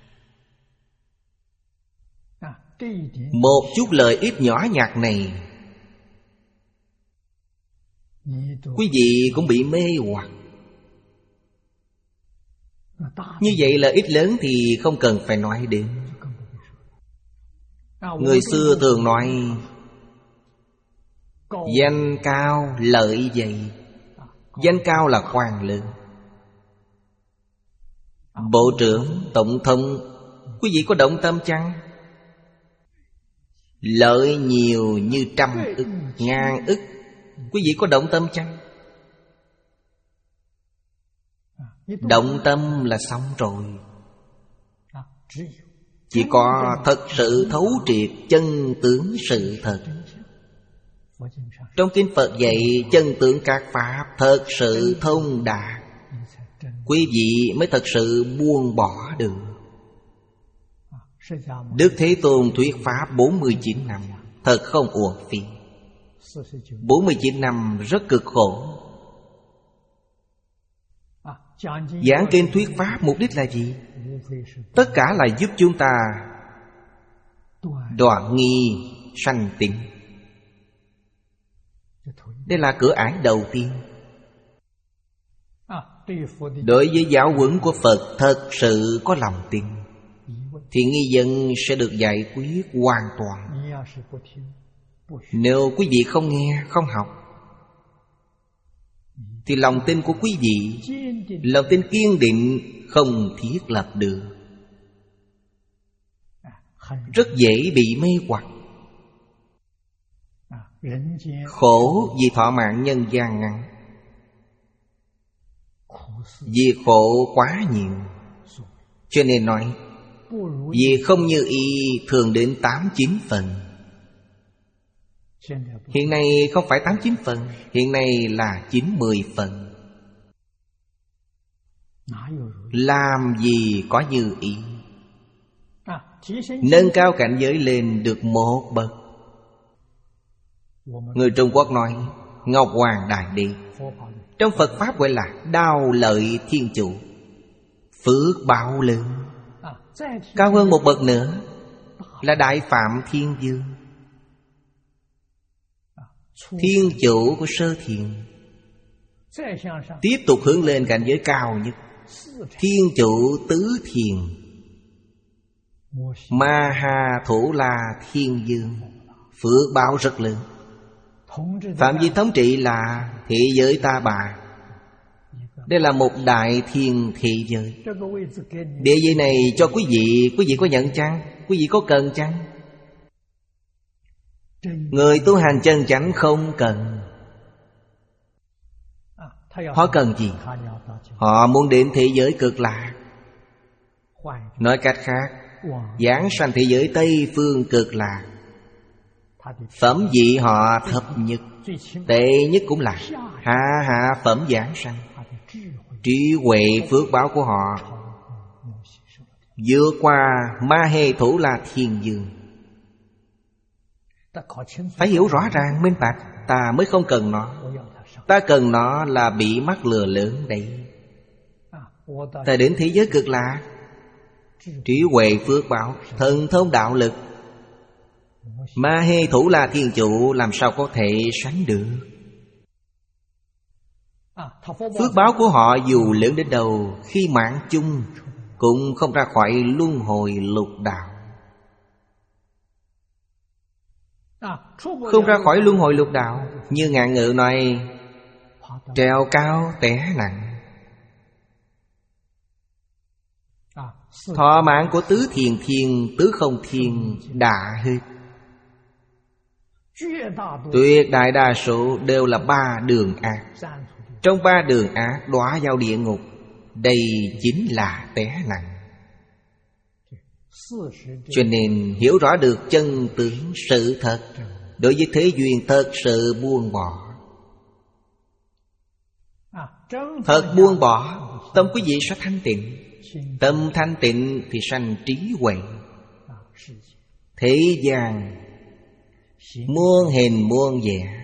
Một chút lợi ích nhỏ nhặt này, quý vị cũng bị mê hoặc. Như vậy lợi ích lớn thì không cần phải nói đến. Người xưa thường nói danh cao lợi dày. Danh cao là quan lớn, bộ trưởng, tổng thống. Quý vị có động tâm chăng? Lợi nhiều như trăm ức, ngàn ức, quý vị có động tâm chăng? Động tâm là xong rồi. Chỉ có thật sự thấu triệt chân tướng sự thật. Trong kinh Phật dạy chân tướng các pháp thật sự thông đạt, quý vị mới thật sự buông bỏ được. Đức Thế Tôn thuyết pháp bốn mươi chín năm, thật không uổng phí. Bốn mươi chín năm rất cực khổ. Giảng kinh thuyết pháp mục đích là gì? Tất cả là giúp chúng ta đoạn nghi sanh tịnh. Đây là cửa ải đầu tiên. Đối với giáo huấn của Phật thật sự có lòng tin thì nghi vấn sẽ được giải quyết hoàn toàn. Nếu quý vị không nghe, không học, thì lòng tin của quý vị, lòng tin kiên định, không thiết lập được, rất dễ bị mê hoặc. Khổ vì thọ mạng nhân gian ngắn, vì khổ quá nhiều, cho nên nói vì không như ý thường đến tám chín phần. Hiện nay không phải tám chín phần, hiện nay là chín mười phần. Làm gì có như ý. Nâng cao cảnh giới lên được một bậc. Người Trung Quốc nói Ngọc Hoàng Đại Đế, trong Phật Pháp gọi là Đao Lợi Thiên Chủ, phước báo lớn. Cao hơn một bậc nữa là Đại Phạm Thiên Dương, Thiên Chủ của Sơ Thiền. Tiếp tục hướng lên cảnh giới cao nhất, Thiên Chủ Tứ Thiền, Ma Ha Thủ La Thiên Dương, phước báo rất lớn. Phạm vi thống trị là thế giới Ta Bà. Đây là một đại thiên thế giới. Địa vị này cho quý vị, quý vị có nhận chăng? Quý vị có cần chăng? Người tu hành chân chánh không cần. Họ cần gì? Họ muốn đến thế giới cực lạc. Nói cách khác, giảng sanh thế giới Tây Phương cực lạc. Phẩm vị họ thấp nhất, tệ nhất cũng là hạ hạ phẩm giảng sanh. Trí huệ phước báo của họ vượt qua Ma Hê Thủ La Thiên Dương. Phải hiểu rõ ràng minh bạch. Ta mới không cần nó. Ta cần nó là bị mắc lừa lớn đấy. Ta đến thế giới cực lạc, trí huệ phước báo, thần thông đạo lực, Ma Hê Thủ La Thiên Chủ làm sao có thể sánh được. Phước báo của họ dù lớn đến đâu, khi mạng chung cũng không ra khỏi luân hồi lục đạo. Không ra khỏi luân hồi lục đạo. Như ngạn ngữ nói, trèo cao té nặng. Thọ mạng của tứ thiền thiên, tứ không thiên đã hết. Tuyệt đại đa số đều là ba đường ác. Trong ba đường ác đọa vào địa ngục. Đây chính là té nặng. Cho nên hiểu rõ được chân tướng sự thật, đối với thế duyên thật sự buông bỏ. Thật buông bỏ, tâm quý vị sẽ thanh tịnh. Tâm thanh tịnh thì sanh trí huệ. Thế gian muôn hình muôn vẻ,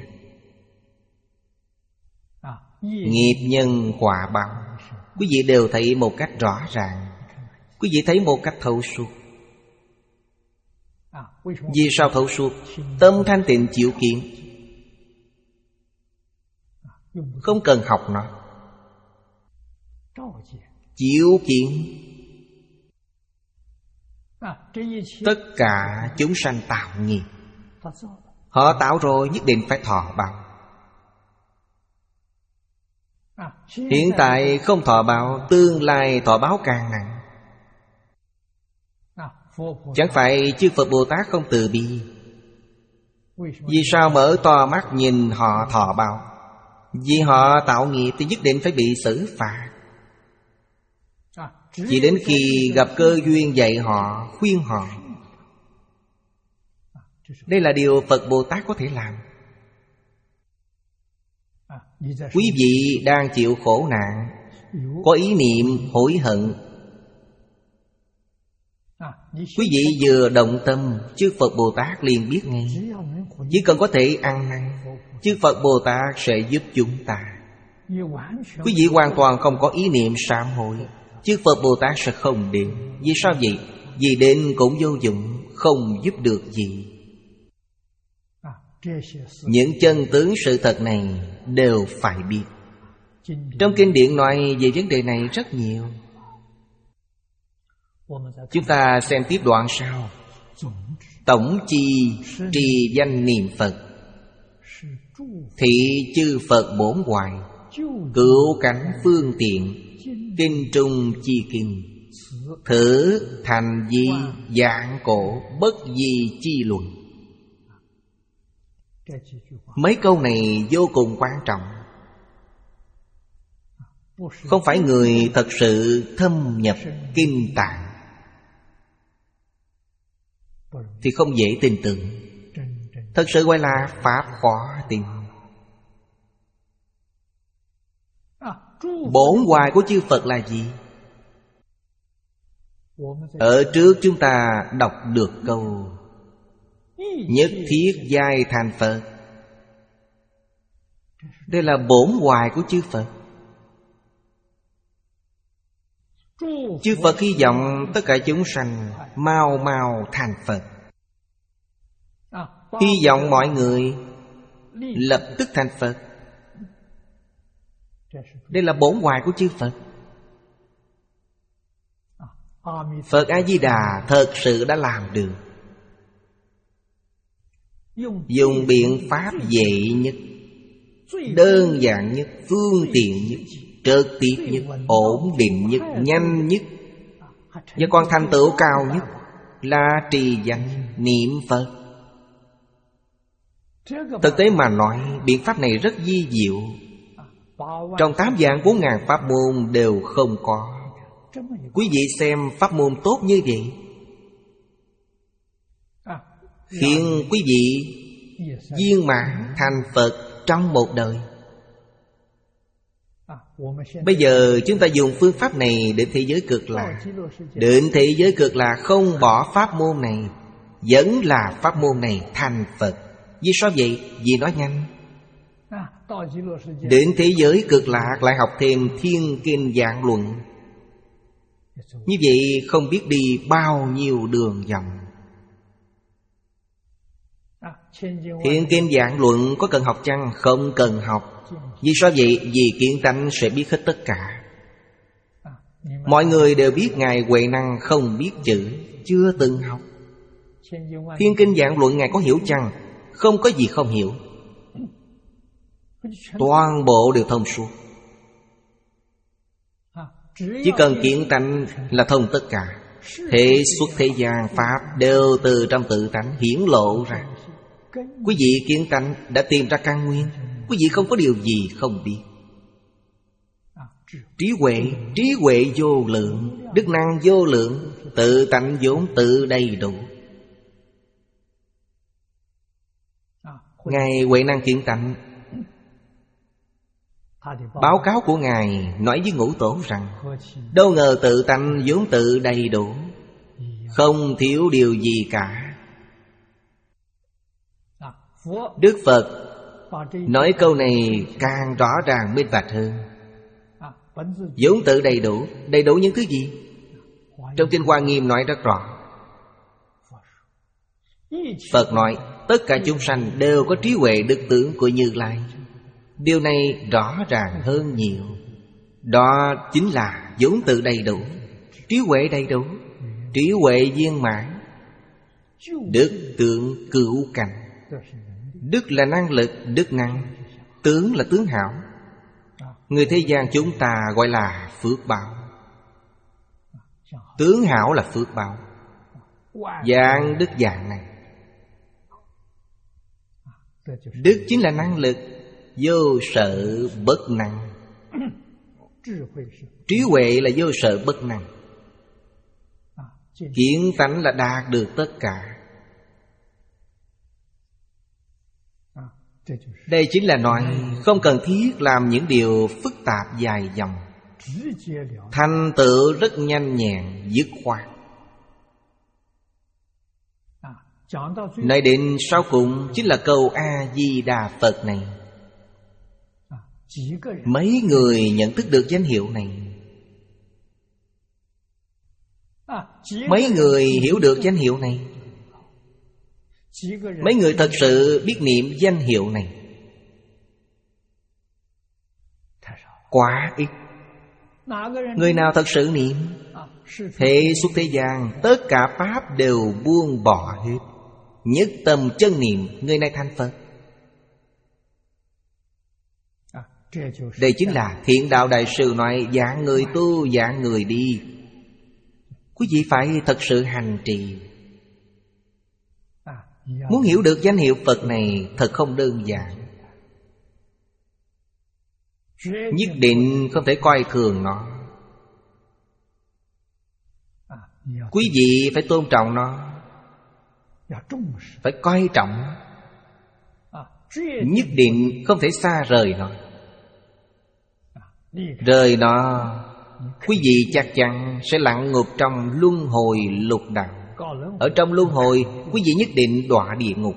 nghiệp nhân quả báo, quý vị đều thấy một cách rõ ràng. Quý vị thấy một cách thấu suốt. Vì sao thấu suốt? Tâm thanh tịnh chịu kiến, không cần học nó. Chịu kiến. Tất cả chúng sanh tạo nghiệp, họ tạo rồi nhất định phải thọ báo. Hiện tại không thọ báo, tương lai thọ báo càng nặng. Chẳng phải chư Phật Bồ Tát không từ bi? Vì sao mở to mắt nhìn họ thọ báo? Vì họ tạo nghiệp thì nhất định phải bị xử phạt. Chỉ đến khi gặp cơ duyên dạy họ, khuyên họ. Đây là điều Phật Bồ Tát có thể làm. Quý vị đang chịu khổ nạn, có ý niệm hối hận, quý vị vừa động tâm, chư Phật Bồ Tát liền biết ngay. Chỉ cần có thể ăn năn, chư Phật Bồ Tát sẽ giúp chúng ta. Quý vị hoàn toàn không có ý niệm sám hối, chư Phật Bồ Tát sẽ không đến. Vì sao vậy? Vì đến cũng vô dụng, không giúp được gì. Những chân tướng sự thật này đều phải biết. Trong kinh điển nói về vấn đề này rất nhiều. Chúng ta xem tiếp đoạn sau. tổng chi trì danh niệm Phật, thị chư Phật bổn hoài, cứu cánh phương tiện, kinh trung chi kinh, thử thành di dạng cổ, bất di chi luận. Mấy câu này vô cùng quan trọng. Không phải người thật sự thâm nhập kinh tạng thì không dễ tin tưởng. Thật sự gọi là pháp khó tin. Bổn hoài của chư Phật là gì? Ở trước chúng ta đọc được câu nhất thiết giai thành Phật. Đây là bổn hoài của chư Phật. Chư Phật hy vọng tất cả chúng sanh mau mau thành Phật, hy vọng mọi người lập tức thành Phật. Đây là bổn hoài của chư Phật. Phật A-di-đà thật sự đã làm được. Dùng biện pháp dễ nhất, đơn giản nhất, phương tiện nhất, trực tiếp nhất, ổn định nhất, nhanh nhất, và còn thành tựu cao nhất là trì danh niệm Phật. Thực tế mà nói, biện pháp này rất vi diệu. Trong tám vạn bốn ngàn pháp môn đều không có. Quý vị xem pháp môn tốt như vậy, khiến quý vị viên mãn thành Phật trong một đời. Bây giờ chúng ta dùng phương pháp này đến thế giới cực lạc. Đến thế giới cực lạc không bỏ pháp môn này, vẫn là pháp môn này thành Phật. Vì sao vậy? Vì nó nhanh. Đến thế giới cực lạc lại học thêm thiên kinh giảng luận. Như vậy không biết đi bao nhiêu đường vòng. Thiên kinh giảng luận có cần học chăng? Không cần học. Vì sao vậy? Vì kiến tánh sẽ biết hết tất cả. Mọi người đều biết Ngài Huệ Năng không biết chữ, chưa từng học. Thiên kinh giảng luận Ngài có hiểu chăng? Không có gì không hiểu. Toàn bộ đều thông suốt. Chỉ cần kiến tánh là thông tất cả. Thế xuất thế gian pháp đều từ trong tự tánh hiển lộ ra. Quý vị kiến tánh đã tìm ra căn nguyên. Quý vị không có điều gì không biết. Trí huệ, trí huệ vô lượng, đức năng vô lượng, tự tánh vốn tự đầy đủ. Ngài Huệ Năng Kiến Tánh, báo cáo của Ngài nói với Ngũ Tổ rằng đâu ngờ tự tánh vốn tự đầy đủ, không thiếu điều gì cả. Đức Phật nói câu này càng rõ ràng minh bạch hơn. Vốn tự đầy đủ. Đầy đủ những thứ gì? Trong Kinh Hoa Nghiêm nói rất rõ. Phật nói tất cả chúng sanh đều có trí huệ đức tướng của Như Lai. Điều này rõ ràng hơn nhiều. Đó chính là vốn tự đầy đủ, trí huệ đầy đủ, trí huệ viên mãn, đức tướng cửu cảnh. Đức là năng lực, đức năng. Tướng là tướng hảo. Người thế gian chúng ta gọi là phước báo. Tướng hảo là phước báo. Dạng đức dạng này. Đức chính là năng lực, vô sợ bất năng. Trí huệ là vô sợ bất năng. Kiến tánh là đạt được tất cả. Đây chính là nói không cần thiết làm những điều phức tạp dài dòng, thành tựu rất nhanh nhẹn, dứt khoát. Nói đến sau cùng chính là câu A-di-đà Phật này. Mấy người nhận thức được danh hiệu này? Mấy người hiểu được danh hiệu này? Mấy người thật sự biết niệm danh hiệu này? Quá ít. Người nào thật sự niệm, thế suốt thế gian tất cả pháp đều buông bỏ hết. nhất tâm chân niệm, người này thành Phật. Đây chính là Thiện Đạo Đại Sư nói dạng người tu, dạng người đi. Quý vị phải thật sự hành trì. Muốn hiểu được danh hiệu Phật này thật không đơn giản. Nhất định không thể coi thường nó. Quý vị phải tôn trọng nó, phải coi trọng nó. Nhất định không thể xa rời nó. Rời nó, quý vị chắc chắn sẽ lặn ngục trong luân hồi lục đạo. Ở trong luân hồi, quý vị nhất định đọa địa ngục.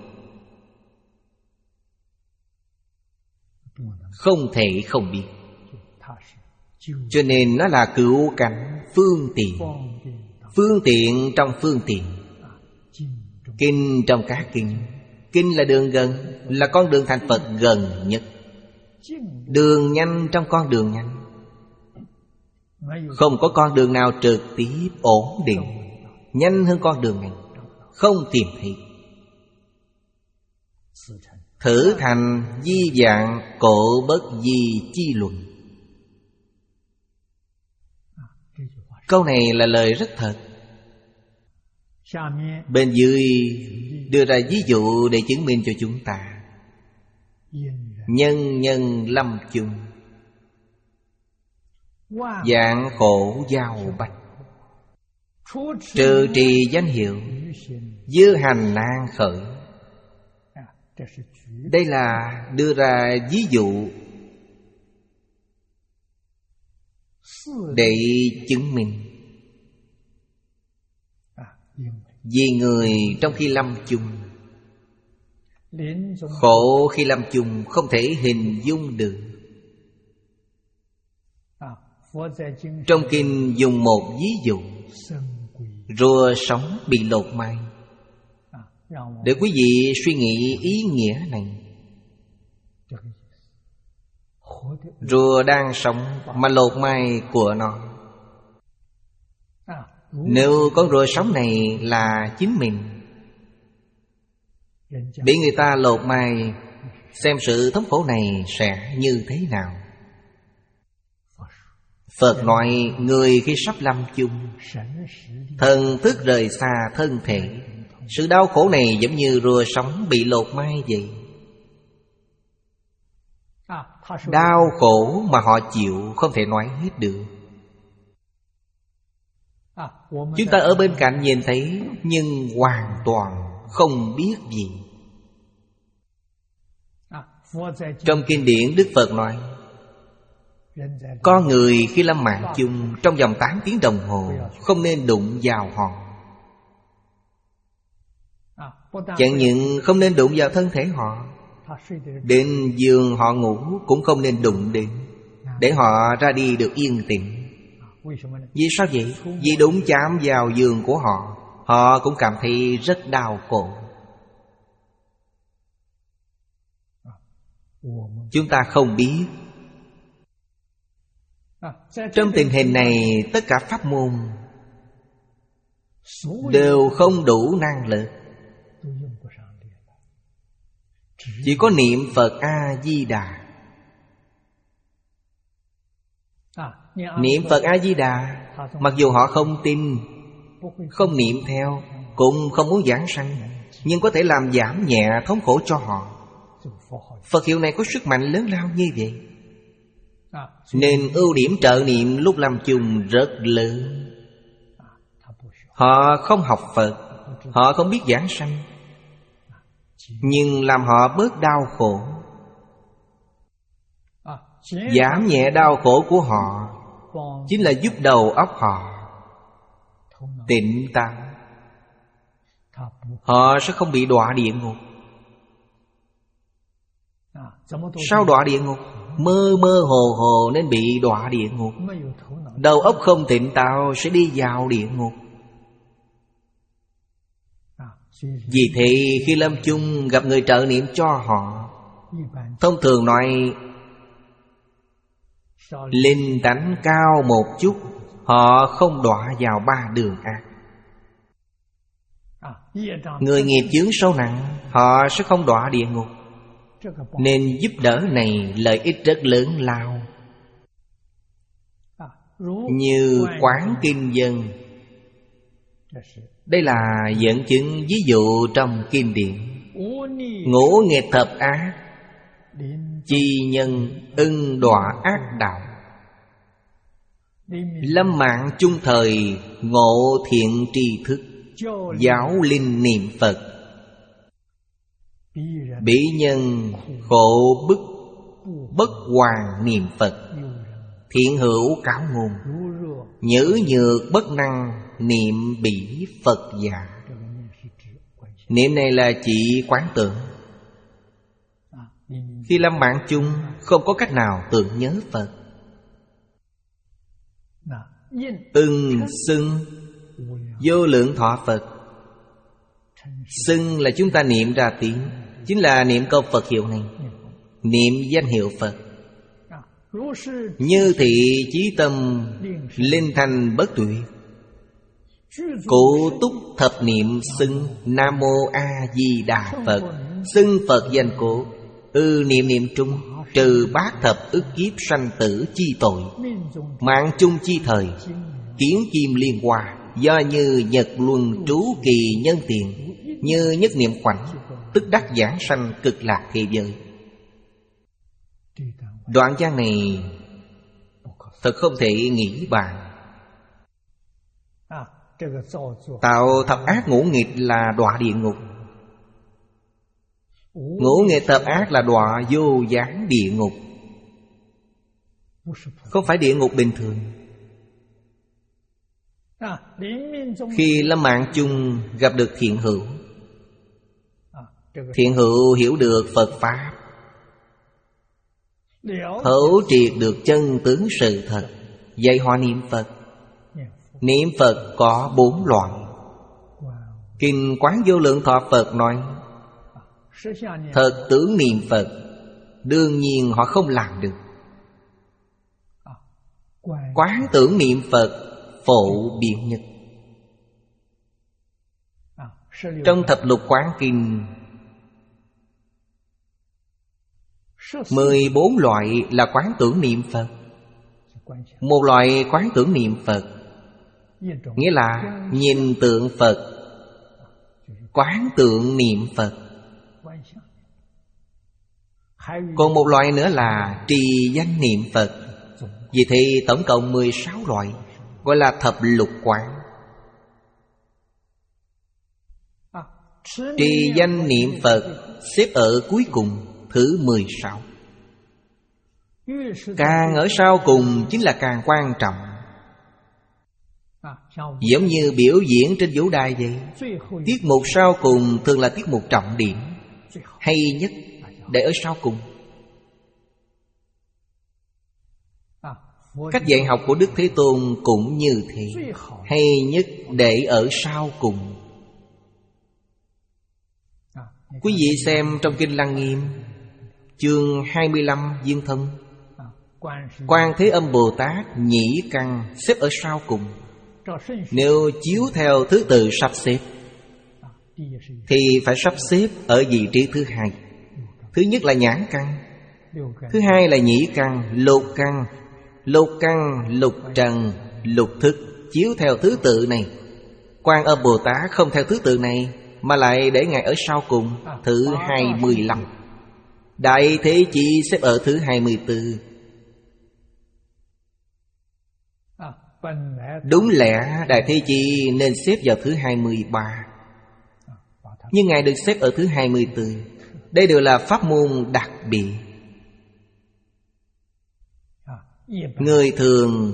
Không thể không biết. Cho nên nó là cứu cánh, phương tiện. Phương tiện trong phương tiện. Kinh trong các kinh. Kinh là đường gần, là con đường thành Phật gần nhất. Đường nhanh trong con đường nhanh. Không có con đường nào trực tiếp ổn định nhanh hơn con đường này. Không tìm thấy. Thử thành di dạng cổ bất di chi luận. Câu này là lời rất thật. Bên dưới đưa ra ví dụ để chứng minh cho chúng ta. Nhân nhân lâm chung, dạng khổ giao bách. Trừ trì danh hiệu, dư hành nan khởi. Đây là đưa ra ví dụ để chứng minh. Vì người trong khi lâm chung, khổ khi lâm chung không thể hình dung được. Trong kinh dùng một ví dụ, rùa sống bị lột mai, để quý vị suy nghĩ ý nghĩa này. Rùa đang sống mà lột mai của nó. Nếu con rùa sống này là chính mình, bị người ta lột mai, xem sự thống khổ này sẽ như thế nào? Phật nói người khi sắp lâm chung, thần thức rời xa thân thể, sự đau khổ này giống như rùa sống bị lột mai vậy. Đau khổ mà họ chịu không thể nói hết được. Chúng ta ở bên cạnh nhìn thấy, nhưng hoàn toàn không biết gì. Trong kinh điển Đức Phật nói, con người khi lâm mạng chung, trong vòng tám tiếng đồng hồ không nên đụng vào họ. Chẳng những không nên đụng vào thân thể họ, đến giường họ ngủ cũng không nên đụng đến, để họ ra đi được yên tĩnh. Vì sao vậy? Vì đụng chạm vào giường của họ, họ cũng cảm thấy rất đau khổ. Chúng ta không biết. Trong tình hình này, tất cả pháp môn đều không đủ năng lực. Chỉ có niệm Phật A-di-đà. Niệm Phật A-di-đà, mặc dù họ không tin, không niệm theo, cũng không muốn giảng sanh, nhưng có thể làm giảm nhẹ thống khổ cho họ. Phật hiệu này có sức mạnh lớn lao như vậy, nên ưu điểm trợ niệm lúc lâm chung rất lớn. Họ không học Phật, họ không biết giảng sanh, nhưng làm họ bớt đau khổ, giảm nhẹ đau khổ của họ, chính là giúp đầu óc họ tỉnh táo. Họ sẽ không bị đọa địa ngục. Sao đọa địa ngục? Mơ mơ hồ hồ nên bị đọa địa ngục. Đầu óc không tỉnh táo sẽ đi vào địa ngục. Vì thế khi lâm chung gặp người trợ niệm cho họ, thông thường nói linh tánh cao một chút, họ không đọa vào ba đường ác. Người nghiệp chướng sâu nặng, họ sẽ không đọa địa ngục. Nên giúp đỡ này lợi ích rất lớn lao. Như Quán Kinh Dân, đây là dẫn chứng ví dụ trong kinh điển. Ngũ nghịch thập ác, chi nhân ưng đọa ác đạo. Lâm mạng chung thời, ngộ thiện tri thức, giáo linh niệm Phật. Bỉ nhân khổ bức, bất hoàn niệm Phật. Thiện hữu cáo ngôn, nhữ nhược bất năng, niệm bỉ Phật giả. Niệm này là chỉ quán tưởng. Khi lâm mạng chung, không có cách nào tưởng nhớ Phật. Ưng xưng vô lượng thọ Phật. Xưng là chúng ta niệm ra tiếng, chính là niệm câu Phật hiệu này, niệm danh hiệu Phật. Như thị chí tâm, linh thành bất tuyệt. Cụ túc thập niệm xưng Nam Mô A Di Đà Phật. Xưng Phật danh cố, ư niệm niệm trung, trừ bát thập ức kiếp sanh tử chi tội. Mạng chung chi thời, kiến kim liên hoa. Do như nhật luân trú kỳ nhân tiền, như nhất niệm khoảnh, tức đắc giảng sanh cực lạc thế giới. Đoạn văn này thật không thể nghĩ bàn. Tạo thập ác ngũ nghịch là đọa địa ngục. Ngũ nghịch thập ác là đọa vô gián địa ngục, không phải địa ngục bình thường. Khi lâm mạng chung gặp được thiện hữu, thiện hữu hiểu được Phật Pháp, thấu triệt được chân tướng sự thật, dạy họ niệm Phật. Niệm Phật có bốn loại. Kinh Quán Vô Lượng Thọ Phật nói, thật tưởng niệm Phật, đương nhiên họ không làm được. Quán tưởng niệm Phật phổ biến nhất. Trong thập lục quán kinh, mười bốn loại là quán tưởng niệm Phật. Một loại quán tưởng niệm Phật, nghĩa là nhìn tượng Phật, quán tượng niệm Phật. Còn một loại nữa là trì danh niệm Phật. Vì thế tổng cộng mười sáu loại, gọi là thập lục quán. Trì danh niệm Phật xếp ở cuối cùng, thứ mười sáu. Càng ở sau cùng chính là càng quan trọng. Giống như biểu diễn trên vũ đài vậy, tiết mục sau cùng thường là tiết mục trọng điểm, hay nhất để ở sau cùng. Cách dạy học của Đức Thế Tôn cũng như thế, hay nhất để ở sau cùng. Quý vị xem trong Kinh Lăng Nghiêm, chương hai mươi lăm Viên Thông, Quan Thế Âm Bồ Tát nhĩ căn xếp ở sau cùng. Nếu chiếu theo thứ tự sắp xếp thì phải sắp xếp ở vị trí thứ hai. Thứ nhất là nhãn căn, thứ hai là nhĩ căn, lục căn, lục căn, lục trần, lục thức, chiếu theo thứ tự này. Quan Âm Bồ Tát không theo thứ tự này, mà lại để Ngài ở sau cùng, thứ hai mươi lăm. Đại Thế Chí xếp ở thứ hai mươi tư. Đúng lẽ Đại Thế Chí nên xếp vào thứ hai mươi ba, nhưng Ngài được xếp ở thứ hai mươi tư. Đây đều là pháp môn đặc biệt. Người thường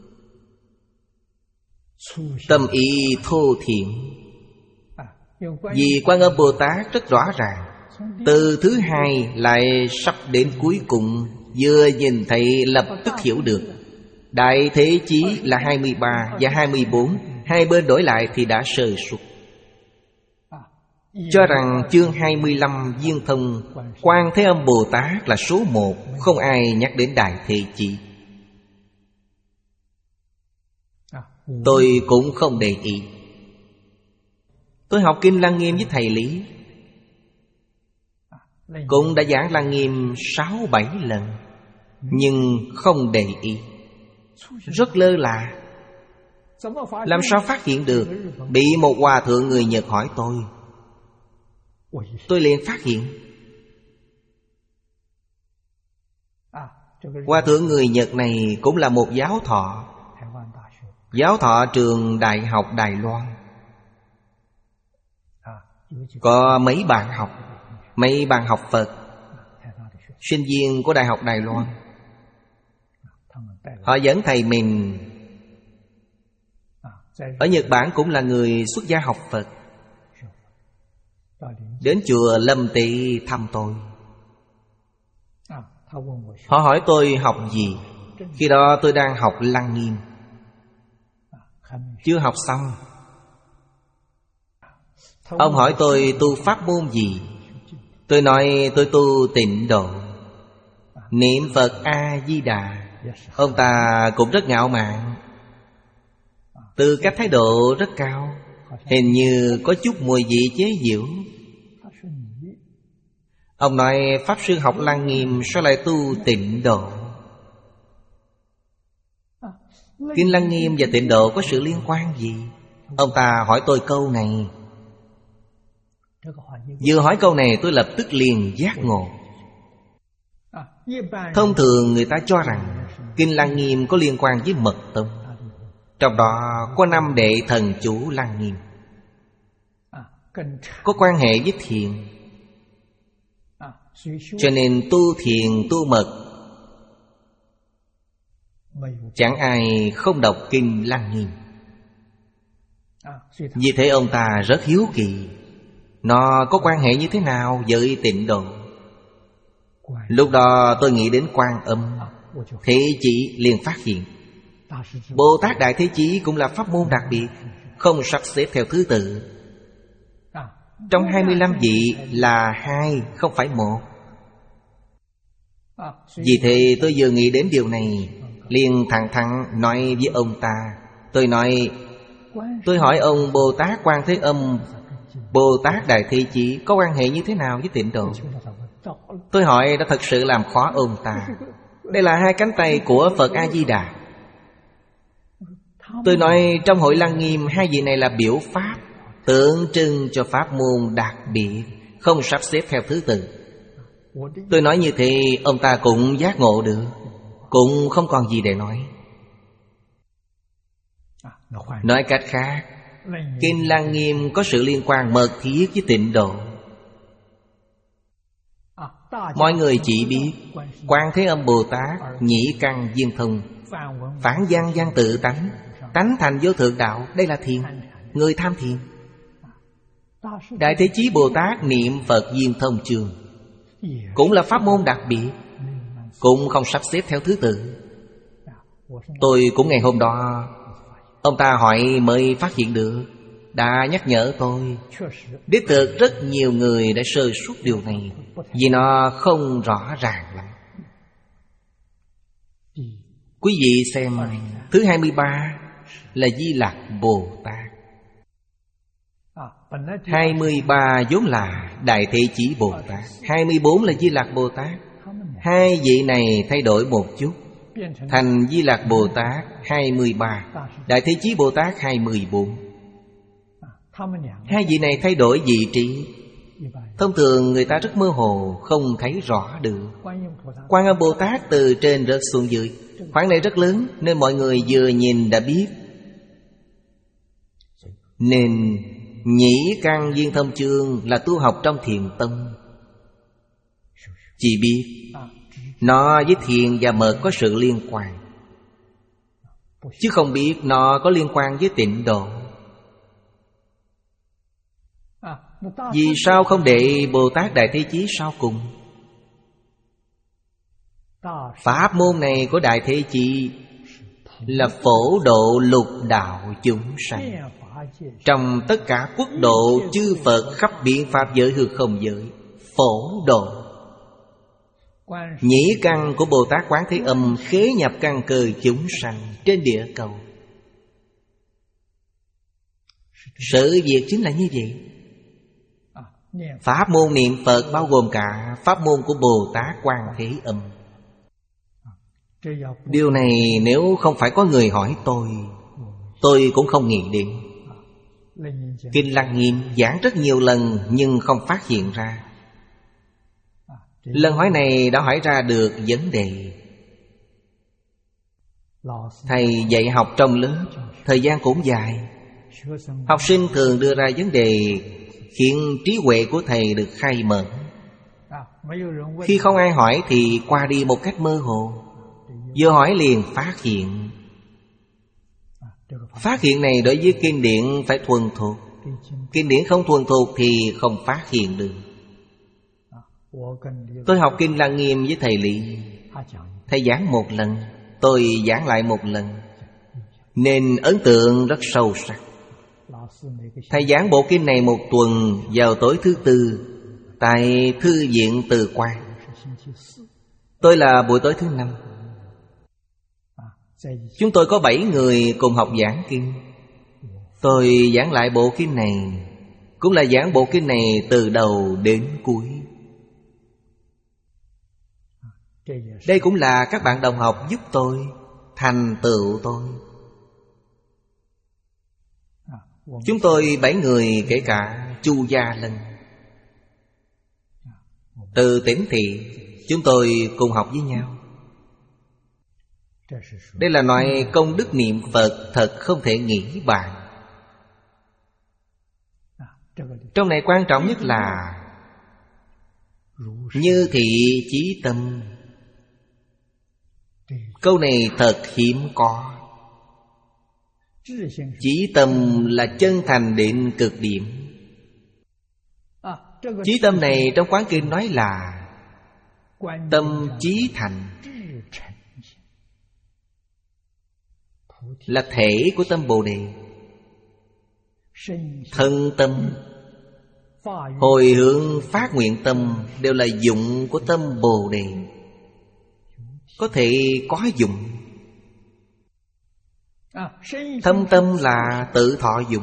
tâm ý thô thiện, vì Quan Âm Bồ Tát rất rõ ràng, từ thứ hai lại sắp đến cuối cùng, vừa nhìn thấy lập tức hiểu được. Đại Thế Chí là hai mươi ba và hai mươi bốn, hai bên đổi lại thì đã sơ suất. Cho rằng chương hai mươi lăm Viên Thông, Quan Thế Âm Bồ Tát là số một, không ai nhắc đến Đại Thế Chí. Tôi cũng không để ý. Tôi học Kinh Lăng Nghiêm với thầy Lý, cũng đã giảng Lăng Nghiêm sáu bảy lần, nhưng không để ý, rất lơ là. Làm sao phát hiện được? Bị một hòa thượng người Nhật hỏi tôi, tôi liền phát hiện. Hòa thượng người Nhật này cũng là một giáo thọ, giáo thọ trường Đại học Đài Loan. Có mấy bạn học, mấy bạn học Phật, sinh viên của Đại học Đài Loan. Họ dẫn thầy mình ở Nhật Bản, cũng là người xuất gia học Phật, đến chùa Lâm Tị thăm tôi. Họ hỏi tôi học gì. Khi đó tôi đang học Lăng Nghiêm, chưa học xong. Ông hỏi tôi tu pháp môn gì. Tôi nói tôi tu Tịnh Độ, niệm Phật A-di-đà. Ông ta cũng rất ngạo mạn, tư cách thái độ rất cao, hình như có chút mùi vị chế giễu. Ông nói Pháp Sư học Lăng Nghiêm sao lại tu Tịnh Độ? Kinh Lăng Nghiêm và Tịnh Độ có sự liên quan gì? Ông ta hỏi tôi câu này. Vừa hỏi câu này tôi lập tức liền giác ngộ. Thông thường người ta cho rằng Kinh Lăng Nghiêm có liên quan với Mật Tông, trong đó có năm đệ thần chú Lăng Nghiêm, có quan hệ với thiền. Cho nên tu thiền tu mật, chẳng ai không đọc Kinh Lăng Nghiêm. Vì thế ông ta rất hiếu kỳ, nó có quan hệ như thế nào với Tịnh Độ. Lúc đó tôi nghĩ đến Quan Âm, Thế Chí liền phát hiện. Bồ Tát Đại Thế Chí cũng là pháp môn đặc biệt, không sắp xếp theo thứ tự. Trong hai mươi lăm vị là hai, không phải một. Vì thế tôi vừa nghĩ đến điều này, liền thẳng thắn nói với ông ta. Tôi nói, tôi hỏi ông Bồ Tát Quan Thế Âm, Bồ Tát Đại Thế Chí có quan hệ như thế nào với Tịnh Độ? Tôi hỏi đã thật sự làm khó ông ta. Đây là hai cánh tay của Phật A-di-đà. Tôi nói trong hội Lăng Nghiêm, hai vị này là biểu pháp, tượng trưng cho pháp môn đặc biệt, không sắp xếp theo thứ tự. Tôi nói như thế, ông ta cũng giác ngộ được, cũng không còn gì để nói. Nói cách khác, Kinh Lăng Nghiêm có sự liên quan mật thiết với Tịnh Độ. Mọi người chỉ biết Quan Thế Âm Bồ Tát, nhĩ căn viên thông, phản văn văn tự tánh, tánh thành vô thượng đạo. Đây là thiền, người tham thiền. Đại Thế Chí Bồ Tát niệm Phật viên thông trường, cũng là pháp môn đặc biệt, cũng không sắp xếp theo thứ tự. Tôi cũng ngày hôm đó ông ta hỏi mới phát hiện được, đã nhắc nhở tôi. Đích thực rất nhiều người đã sơ suất điều này, vì nó không rõ ràng lắm. Quý vị xem, thứ hai mươi ba là Di Lặc Bồ Tát. Hai mươi ba vốn là Đại Thế Chí Bồ Tát, hai mươi bốn là Di Lặc Bồ Tát. Hai vị này thay đổi một chút, thành Di Lặc Bồ Tát hai mươi ba, Đại Thế Chí Bồ Tát hai mươi bốn. Hai vị này thay đổi vị trí, thông thường người ta rất mơ hồ, không thấy rõ được. Quan Âm Bồ Tát từ trên rớt xuống dưới, khoảng này rất lớn, nên mọi người vừa nhìn đã biết. Nên nhĩ căn viên thông chương là tu học trong Thiền Tông. Chỉ biết nó với thiền và mật có sự liên quan, chứ không biết nó có liên quan với Tịnh Độ. Vì sao không để Bồ Tát Đại Thế Chí sau cùng? Pháp môn này của Đại Thế Chí là phổ độ lục đạo chúng sanh, trong tất cả quốc độ chư Phật khắp biện pháp giới hư không giới, phổ độ. Nhĩ căn của Bồ Tát Quán Thế Âm khế nhập căn cơ chúng sanh trên địa cầu. Sự việc chính là như vậy. Pháp môn niệm Phật bao gồm cả pháp môn của Bồ Tát Quan Thế Âm. Điều này nếu không phải có người hỏi tôi, tôi cũng không nghĩ đến. Kinh Lăng Nghiêm giảng rất nhiều lần nhưng không phát hiện ra. Lần hỏi này đã hỏi ra được vấn đề. Thầy dạy học trong lớp, thời gian cũng dài. Học sinh thường đưa ra vấn đề khiến trí huệ của thầy được khai mở. Khi không ai hỏi thì qua đi một cách mơ hồ. Vừa hỏi liền phát hiện. Phát hiện này đối với kinh điển phải thuần thục. Kinh điển không thuần thục thì không phát hiện được. Tôi học Kinh Lăng Nghiêm với thầy Lý. Thầy giảng một lần, tôi giảng lại một lần, nên ấn tượng rất sâu sắc. Thầy giảng bộ kinh này một tuần vào tối thứ tư tại Thư viện Từ Quan. Tôi là buổi tối thứ năm. Chúng tôi có bảy người cùng học giảng kinh. Tôi giảng lại bộ kinh này, cũng là giảng bộ kinh này từ đầu đến cuối. Đây cũng là các bạn đồng học giúp tôi, thành tựu tôi. Chúng tôi bảy người kể cả Chu Gia Lân. Từ tỉnh thị, chúng tôi cùng học với nhau. Đây là nói công đức niệm Phật thật không thể nghĩ bàn. Trong này quan trọng nhất là như thị chí tâm. Câu này thật hiếm có. Chí tâm là chân thành đến cực điểm. Chí tâm này trong Quán Kinh nói là tâm chí thành, là thể của tâm Bồ Đề. Thân tâm, hồi hướng, phát nguyện tâm đều là dụng của tâm Bồ Đề. Có thể có dụng. Thâm tâm là tự thọ dụng.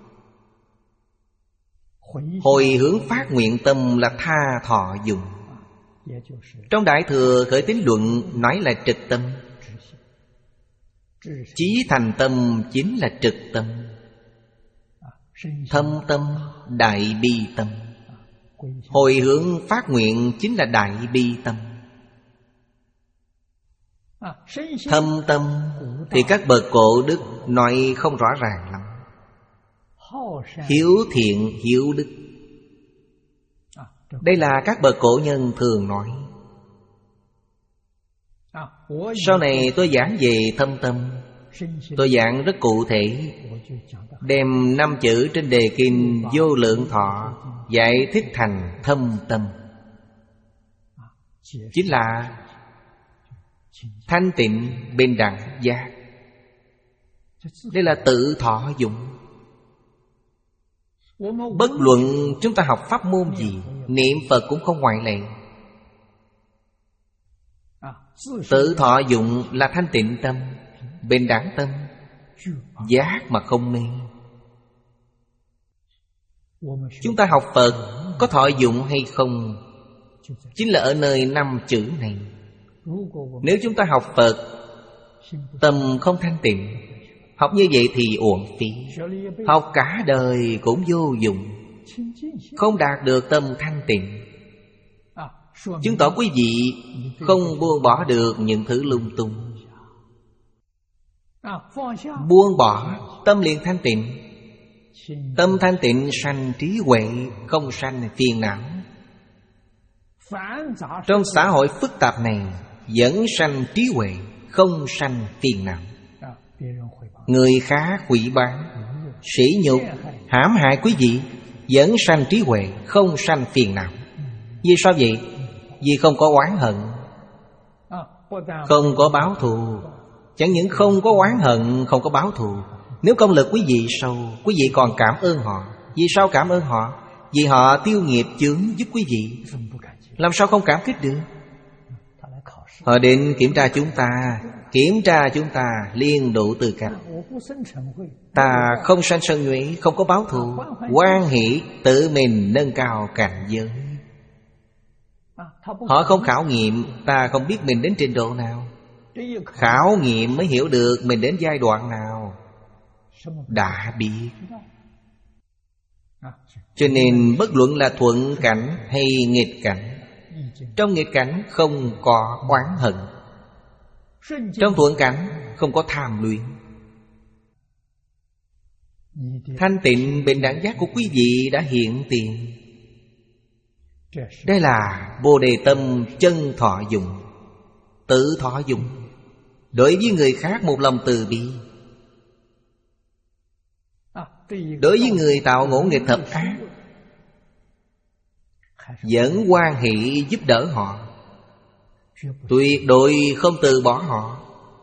Hồi hướng phát nguyện tâm là tha thọ dụng. Trong Đại Thừa Khởi Tín Luận nói là trực tâm. Chí thành tâm chính là trực tâm. Thâm tâm, đại bi tâm. Hồi hướng phát nguyện chính là đại bi tâm. Thâm tâm thì các bậc cổ đức nói không rõ ràng lắm. Hiếu thiện, hiếu đức, đây là các bậc cổ nhân thường nói. Sau này tôi giảng về thâm tâm, tôi giảng rất cụ thể, đem năm chữ trên đề kinh Vô Lượng Thọ giải thích thành thâm tâm. Chính là thanh tịnh, bình đẳng, giác. Đây là tự thọ dụng. Bất luận chúng ta học pháp môn gì, niệm Phật cũng không ngoại lệ. Tự thọ dụng là thanh tịnh tâm, bình đẳng tâm, giác mà không mê. Chúng ta học Phật có thọ dụng hay không, chính là ở nơi năm chữ này. Nếu chúng ta học Phật tâm không thanh tịnh, học như vậy thì uổng phí. Học cả đời cũng vô dụng, không đạt được tâm thanh tịnh. Chứng tỏ quý vị không buông bỏ được những thứ lung tung. Buông bỏ tâm liền thanh tịnh. Tâm thanh tịnh sanh trí huệ, không sanh phiền não. Trong xã hội phức tạp này vẫn sanh trí huệ, không sanh phiền não. Người khác hủy bán, sỉ nhục, hãm hại quý vị, vẫn sanh trí huệ, không sanh phiền não. Vì sao vậy? Vì không có oán hận, không có báo thù. Chẳng những không có oán hận, không có báo thù, nếu công lực quý vị sâu, quý vị còn cảm ơn họ. Vì sao cảm ơn họ? Vì họ tiêu nghiệp chướng giúp quý vị. Làm sao không cảm kích được? Họ đến kiểm tra chúng ta, kiểm tra chúng ta liên đủ tư cách. Ta không sanh sân nhuệ, không có báo thù, hoan hỷ tự mình nâng cao cảnh giới. Họ không khảo nghiệm, ta không biết mình đến trình độ nào. Khảo nghiệm mới hiểu được mình đến giai đoạn nào. Đã biết. Cho nên bất luận là thuận cảnh hay nghịch cảnh, trong nghịch cảnh không có oán hận, trong thuận cảnh không có tham luyện. Thanh tịnh bình đẳng giác của quý vị đã hiện tiền. Đây là Bồ Đề tâm chân thọ dụng, tự thọ dụng. Đối với người khác một lòng từ bi, đối với người tạo ngỗ nghịch thập ác vẫn hoan hỷ giúp đỡ họ, tuyệt đối không từ bỏ họ.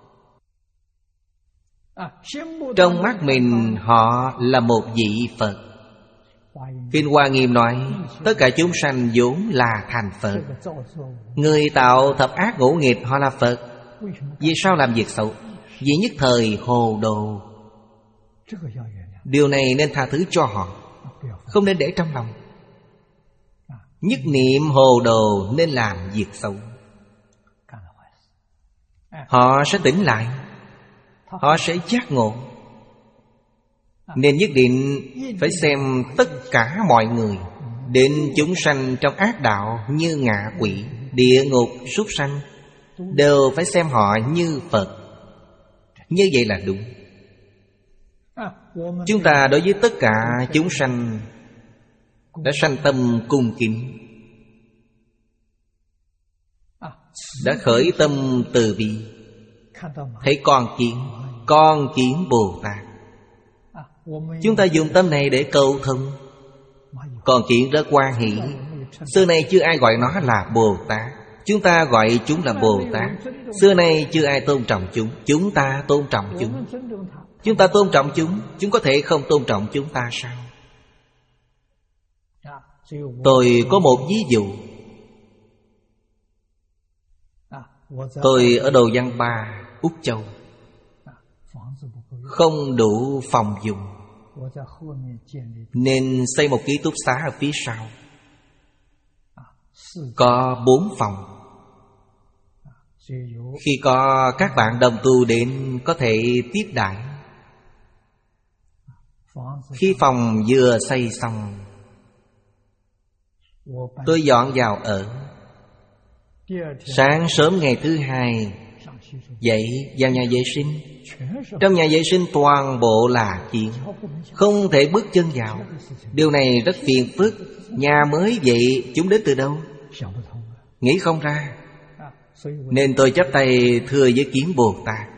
Trong mắt mình họ là một vị Phật. Kinh Hoa Nghiêm nói tất cả chúng sanh vốn là thành Phật. Người tạo thập ác ngỗ nghịch họ là Phật. Vì sao làm việc xấu? Vì nhất thời hồ đồ. Điều này nên tha thứ cho họ, không nên để trong lòng. Nhất niệm hồ đồ nên làm việc xấu. Họ sẽ tỉnh lại, họ sẽ giác ngộ. Nên nhất định phải xem tất cả mọi người, đến chúng sanh trong ác đạo như ngạ quỷ, địa ngục, súc sanh, đều phải xem họ như Phật. Như vậy là đúng. Chúng ta đối với tất cả chúng sanh đã sanh tâm cung kính, đã khởi tâm từ bi. Thấy con kiến, con kiến Bồ Tát. Chúng ta dùng tâm này để cầu thông. Con kiến rất hoan hỷ. Xưa nay chưa ai gọi nó là Bồ Tát, chúng ta gọi chúng là Bồ Tát. Xưa nay chưa ai tôn trọng chúng, chúng ta tôn trọng chúng. Chúng ta tôn trọng chúng, chúng có thể không tôn trọng chúng ta sao? Tôi có một ví dụ. Tôi ở Đầu Văn Ba, Úc Châu, không đủ phòng dùng, nên xây một ký túc xá ở phía sau, có bốn phòng. Khi có các bạn đồng tu đến có thể tiếp đãi. Khi phòng vừa xây xong, tôi dọn vào ở. Sáng sớm ngày thứ hai dậy vào nhà vệ sinh. Trong nhà vệ sinh toàn bộ là kiến, không thể bước chân vào. Điều này rất phiền phức. Nhà mới vậy chúng đến từ đâu? Nghĩ không ra. Nên tôi chắp tay thưa với kiến Bồ Tát.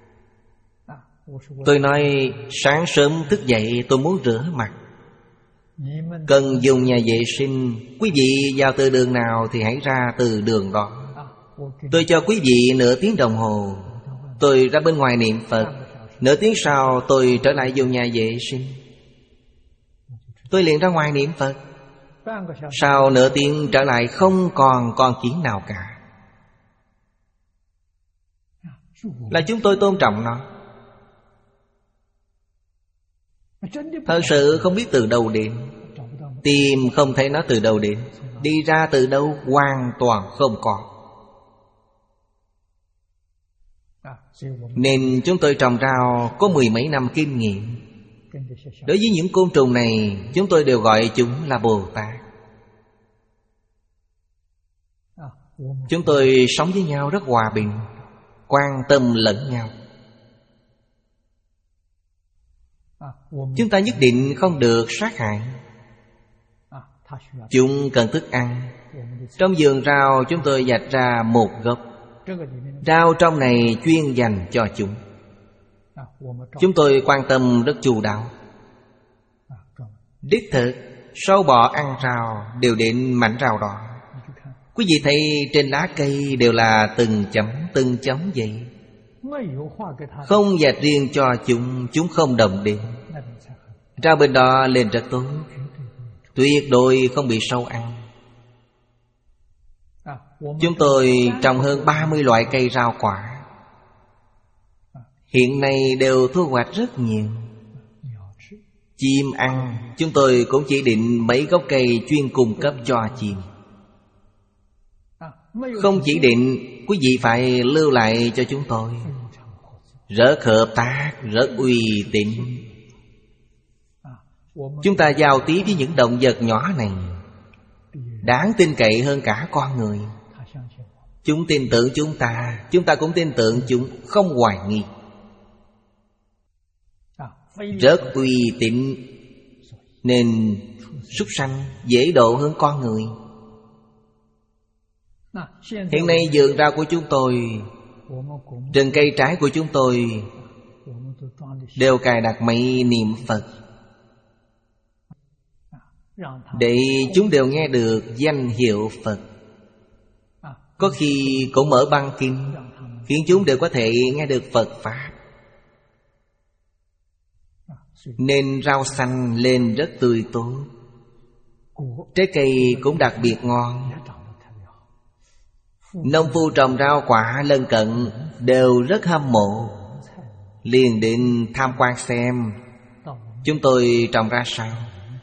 Tôi nói sáng sớm thức dậy tôi muốn rửa mặt, cần dùng nhà vệ sinh. Quý vị vào từ đường nào thì hãy ra từ đường đó. Tôi cho quý vị nửa tiếng đồng hồ. Tôi ra bên ngoài niệm Phật. Nửa tiếng sau tôi trở lại dùng nhà vệ sinh. Tôi liền ra ngoài niệm Phật. Sau nửa tiếng trở lại không còn con kiến nào cả. Là chúng tôi tôn trọng nó. Thật sự không biết từ đâu đến, tìm không thấy nó từ đâu đến, đi ra từ đâu hoàn toàn không có. Nên chúng tôi trồng rau có mười mấy năm kinh nghiệm. Đối với những côn trùng này, chúng tôi đều gọi chúng là Bồ Tát. Chúng tôi sống với nhau rất hòa bình, quan tâm lẫn nhau. Chúng ta nhất định không được sát hại. Chúng cần thức ăn. Trong vườn rau chúng tôi vạch ra một gốc. Rau trong này chuyên dành cho chúng. Chúng tôi quan tâm rất chu đáo. Đích thực, sâu bọ ăn rau đều đến mảnh rau đó. Quý vị thấy trên lá cây đều là từng chấm từng chấm vậy. Không dạch riêng cho chúng, chúng không đồng đến. Rau bên đó lên rất tốt, tuyệt đối không bị sâu ăn. Chúng tôi trồng hơn ba mươi loại cây rau quả. Hiện nay đều thu hoạch rất nhiều. Chim ăn, chúng tôi cũng chỉ định mấy gốc cây chuyên cung cấp cho chim. Không chỉ định, quý vị phải lưu lại cho chúng tôi. Rất hợp tác, rất uy tín. Chúng ta giao tiếp với những động vật nhỏ này, đáng tin cậy hơn cả con người. Chúng tin tưởng chúng ta, chúng ta cũng tin tưởng chúng, không hoài nghi. Rất uy tín. Nên súc sanh dễ độ hơn con người. Hiện nay vườn rau của chúng tôi, rừng cây trái của chúng tôi đều cài đặt máy niệm Phật, để chúng đều nghe được danh hiệu Phật. Có khi cũng mở băng kinh, khiến chúng đều có thể nghe được Phật Pháp. Nên rau xanh lên rất tươi tốt. Trái cây cũng đặc biệt ngon. Nông phu trồng rau quả lân cận đều rất hâm mộ, liền đến tham quan xem chúng tôi trồng ra sao.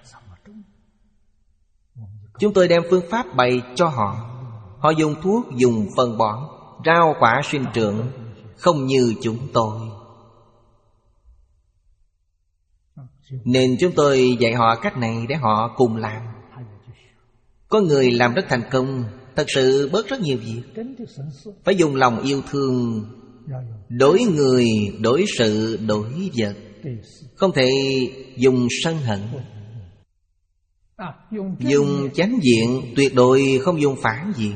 Chúng tôi đem phương pháp bày cho họ. Họ dùng thuốc, dùng phân bón, rau quả sinh trưởng, không như chúng tôi. Nên chúng tôi dạy họ cách này để họ cùng làm. Có người làm rất thành công, thật sự bớt rất nhiều việc. Phải dùng lòng yêu thương, đối người, đối sự, đối vật. Không thể dùng sân hận. Dùng chánh diện, tuyệt đối không dùng phản diện.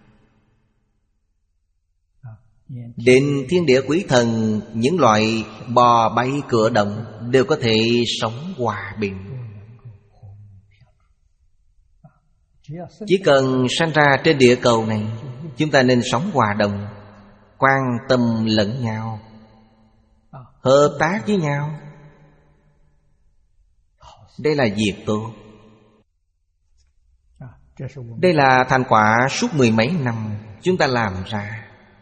Đến thiên địa quý thần, những loại bò bay cửa động đều có thể sống hòa bình. Chỉ cần sanh ra trên địa cầu này, chúng ta nên sống hòa đồng, quan tâm lẫn nhau, hợp tác với nhau. Đây là việc tốt. Đây là thành quả suốt mười mấy năm chúng ta làm ra.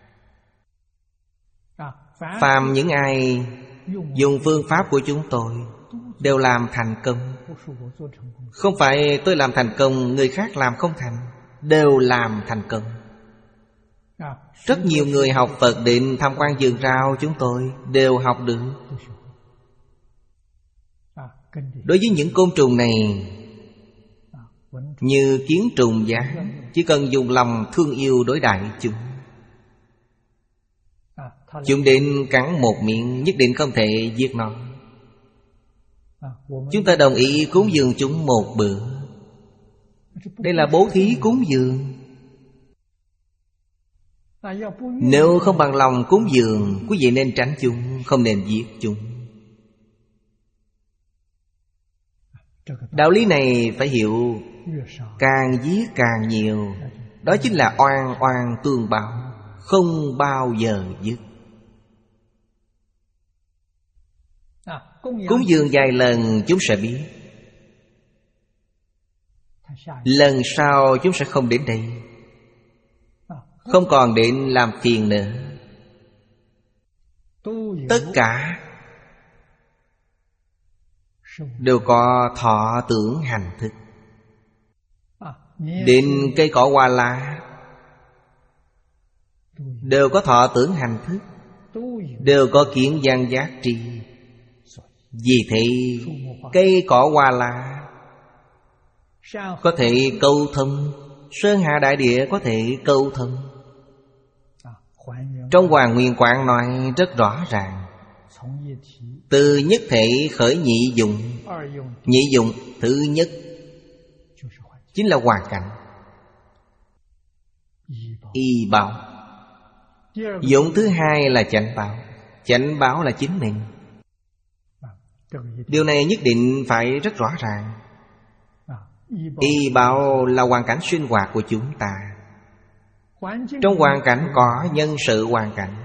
Phàm những ai dùng phương pháp của chúng tôi đều làm thành công. Không phải tôi làm thành công, người khác làm không thành. Đều làm thành công. Rất nhiều người học Phật định tham quan vườn rau chúng tôi đều học được. Đối với những côn trùng này, như kiến trùng giá, chỉ cần dùng lòng thương yêu đối đãi chúng. Chúng định cắn một miệng, nhất định không thể giết nó. Chúng ta đồng ý cúng dường chúng một bữa. Đây là bố thí cúng dường. Nếu không bằng lòng cúng dường, quý vị nên tránh chúng, không nên giết chúng. Đạo lý này phải hiểu. Càng giết càng nhiều, đó chính là oan oan tương báo, không bao giờ dứt. Cúng dường vài lần chúng sẽ biết. Lần sau chúng sẽ không đến đây, không còn đến làm phiền nữa. Tất cả đều có thọ tưởng hành thức. Đến cây cỏ hoa lá đều có thọ tưởng hành thức, đều có kiến văn giác tri. Vì thế cây cỏ hoa lá có thể câu thông, Sơn Hà Đại Địa có thể câu thông. Trong Hoàng Nguyên Quán nói rất rõ ràng. Từ nhất thể khởi nhị dụng. Nhị dụng thứ nhất chính là hoàn cảnh, y báo. Dụng thứ hai là chánh báo. Chánh báo là chính mình. Điều này nhất định phải rất rõ ràng. Y báo là hoàn cảnh sinh hoạt của chúng ta. Trong hoàn cảnh có nhân sự hoàn cảnh.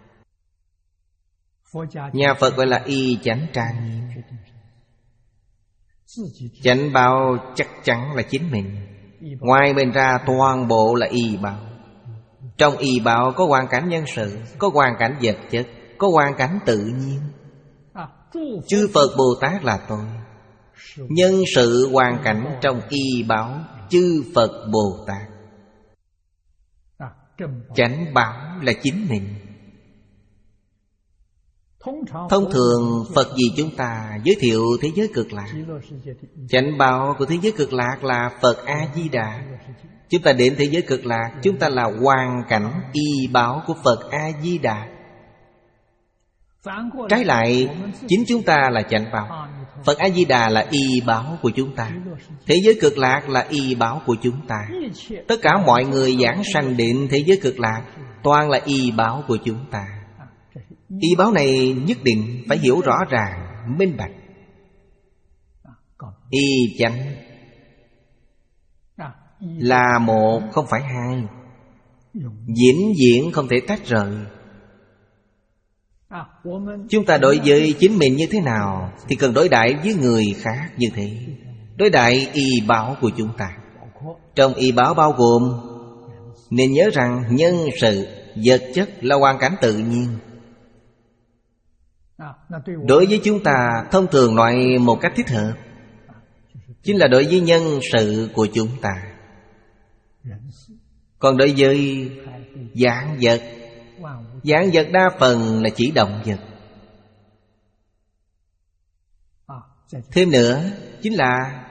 Nhà Phật gọi là y chánh trang nghiêm. Chánh báo chắc chắn là chính mình. Ngoài mình ra toàn bộ là y báo. Trong y báo có hoàn cảnh nhân sự, có hoàn cảnh vật chất, có hoàn cảnh tự nhiên. Chư Phật Bồ Tát là tôi. Nhân sự hoàn cảnh trong y báo chư Phật Bồ Tát. Chánh báo là chính mình. Thông thường Phật vì chúng ta giới thiệu thế giới cực lạc. Chánh báo của thế giới cực lạc là Phật A-di-đà. Chúng ta đến thế giới cực lạc, chúng ta là hoàn cảnh y báo của Phật A-di-đà. Trái lại, chính chúng ta là chánh báo. Phật A-di-đà là y báo của chúng ta. Thế giới cực lạc là y báo của chúng ta. Tất cả mọi người giảng sanh đến thế giới cực lạc toàn là y báo của chúng ta. Y báo này nhất định phải hiểu rõ ràng, minh bạch. Y chánh là một, không phải hai. Vĩnh viễn không thể tách rời. Chúng ta đối với chính mình như thế nào thì cần đối đãi với người khác như thế. Đối đãi y báo của chúng ta. Trong y báo bao gồm, nên nhớ rằng nhân sự, vật chất là hoàn cảnh tự nhiên. Đối với chúng ta, thông thường nói một cách thích hợp, chính là đối với nhân sự của chúng ta. Còn đối với vạn vật, vạn vật đa phần là chỉ động vật. Thêm nữa chính là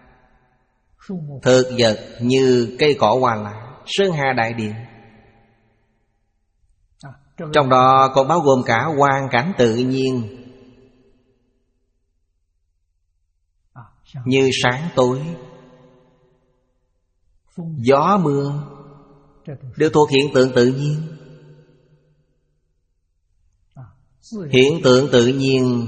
thực vật như cây cỏ hoa lá, sơn hà đại địa. Trong đó còn bao gồm cả hoàn cảnh tự nhiên, như sáng tối, gió mưa, đều thuộc hiện tượng tự nhiên. Hiện tượng tự nhiên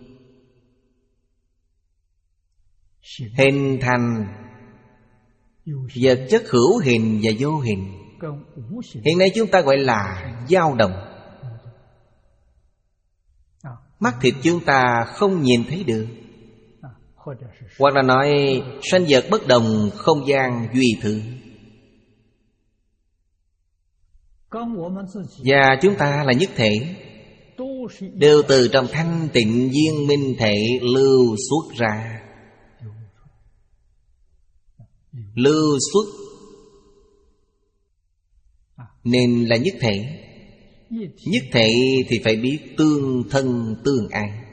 hình thành vật chất hữu hình và vô hình. Hiện nay chúng ta gọi là dao động. Mắt thịt chúng ta không nhìn thấy được. Hoặc là nói sanh vật bất đồng, không gian duy thượng. Và chúng ta là nhất thể, đều từ trong thanh tịnh viên minh thể lưu xuất ra. Lưu xuất nên là nhất thể. Nhất thể thì phải biết tương thân tương ái.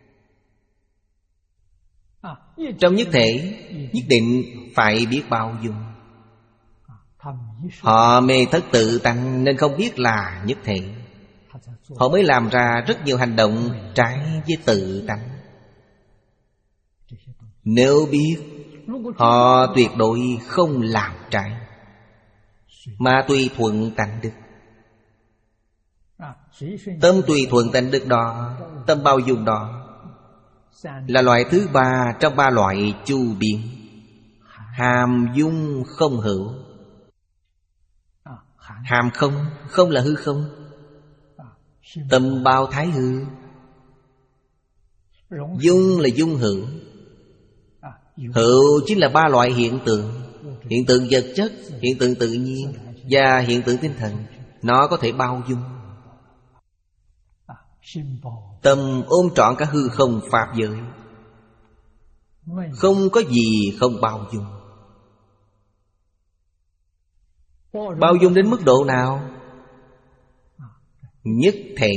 Trong nhất thể nhất định phải biết bao dung. Họ mê thất tự tánh nên không biết là nhất thể. Họ mới làm ra rất nhiều hành động trái với tự tánh. Nếu biết, họ tuyệt đối không làm trái, mà tùy thuận tánh đức. Tâm tùy thuận tánh đức đó, tâm bao dung đó, là loại thứ ba trong ba loại chu biến. Hàm dung không hữu. Hàm không, không là hư không. Tâm bao thái hư. Dung là dung hữu. Hữu chính là ba loại hiện tượng. Hiện tượng vật chất, hiện tượng tự nhiên và hiện tượng tinh thần. Nó có thể bao dung. Tâm ôm trọn cả hư không pháp giới, không có gì không bao dung. Bao dung đến mức độ nào? Nhất thể.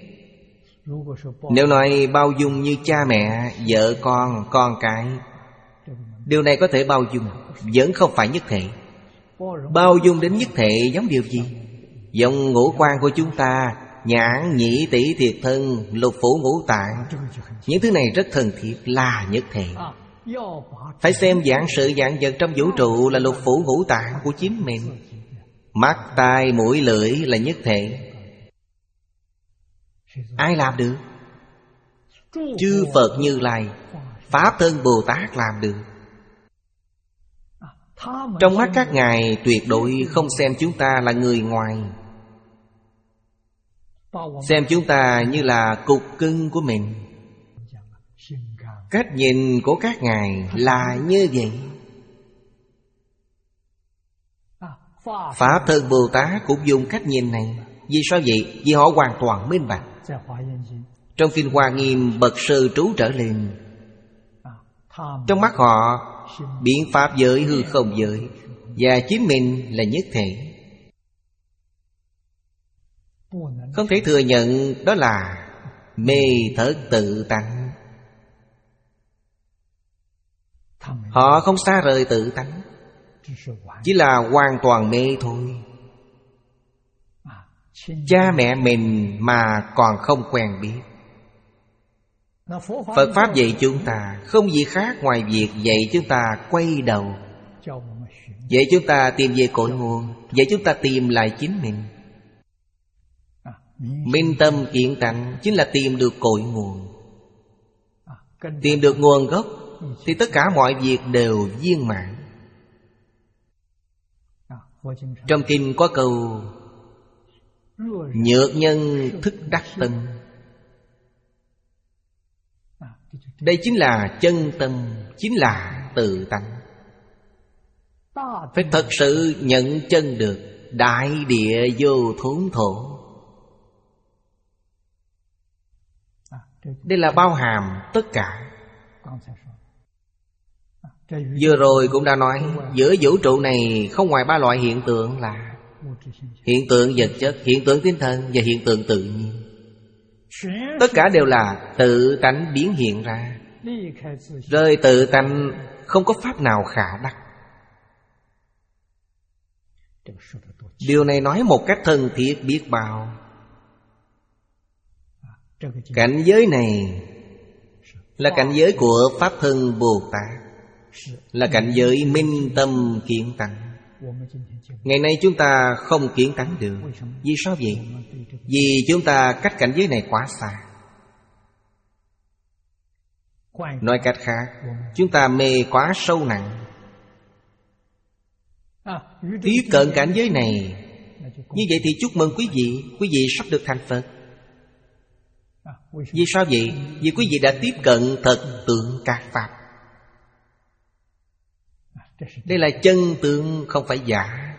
Nếu nói bao dung như cha mẹ, vợ con, con cái, điều này có thể bao dung, vẫn không phải nhất thể. Bao dung đến nhất thể giống điều gì? Giống ngũ quan của chúng ta, nhãn, nhĩ, tỷ, thiệt thân, lục phủ ngũ tạng. Những thứ này rất thân thiết, là nhất thể. Phải xem dạng sự dạng vật trong vũ trụ là lục phủ ngũ tạng của chính mình. Mắt, tai, mũi, lưỡi là nhất thể. Ai làm được? Chư Phật Như Lai, Pháp Thân Bồ Tát làm được. Trong mắt các ngài tuyệt đối không xem chúng ta là người ngoài, xem chúng ta như là cục cưng của mình. Cách nhìn của các ngài là như vậy. Pháp Thân Bồ Tát cũng dùng cách nhìn này. Vì sao vậy? Vì họ hoàn toàn minh bạch. Trong Kinh Hoa Nghiêm bậc sơ trú trở lên, trong mắt họ biện pháp giới hư không giới và chính mình là nhất thể. Không thể thừa nhận đó là mê thất tự tánh. Họ không xa rời tự tánh, chỉ là hoàn toàn mê thôi. Cha mẹ mình mà còn không quen biết. Phật Pháp dạy chúng ta không gì khác ngoài việc dạy chúng ta quay đầu, dạy chúng ta tìm về cội nguồn, dạy chúng ta tìm lại chính mình. Minh tâm kiện tánh chính là tìm được cội nguồn. Tìm được nguồn gốc thì tất cả mọi việc đều viên mãn. Trong kinh có câu nhược nhân thức đắc tân. Đây chính là chân tâm, chính là tự tánh. Phải thật sự nhận chân được đại địa vô thốn thổ. Đây là bao hàm tất cả. Vừa rồi cũng đã nói, giữa vũ trụ này không ngoài ba loại hiện tượng là hiện tượng vật chất, hiện tượng tinh thần và hiện tượng tự nhiên. Tất cả đều là tự tánh biến hiện ra. Rơi tự tánh không có pháp nào khả đắc. Điều này nói một cách thân thiết biết bao. Cảnh giới này là cảnh giới của Pháp Thân Bồ Tát, là cảnh giới minh tâm kiến tánh. Ngày nay chúng ta không kiến tánh được. Vì sao vậy? Vì chúng ta cách cảnh giới này quá xa. Nói cách khác, chúng ta mê quá sâu nặng. Tiếp cận cảnh giới này, như vậy thì chúc mừng quý vị, quý vị sắp được thành Phật. Vì sao vậy? Vì quý vị đã tiếp cận thật tượng các Pháp. Đây là chân tướng, không phải giả.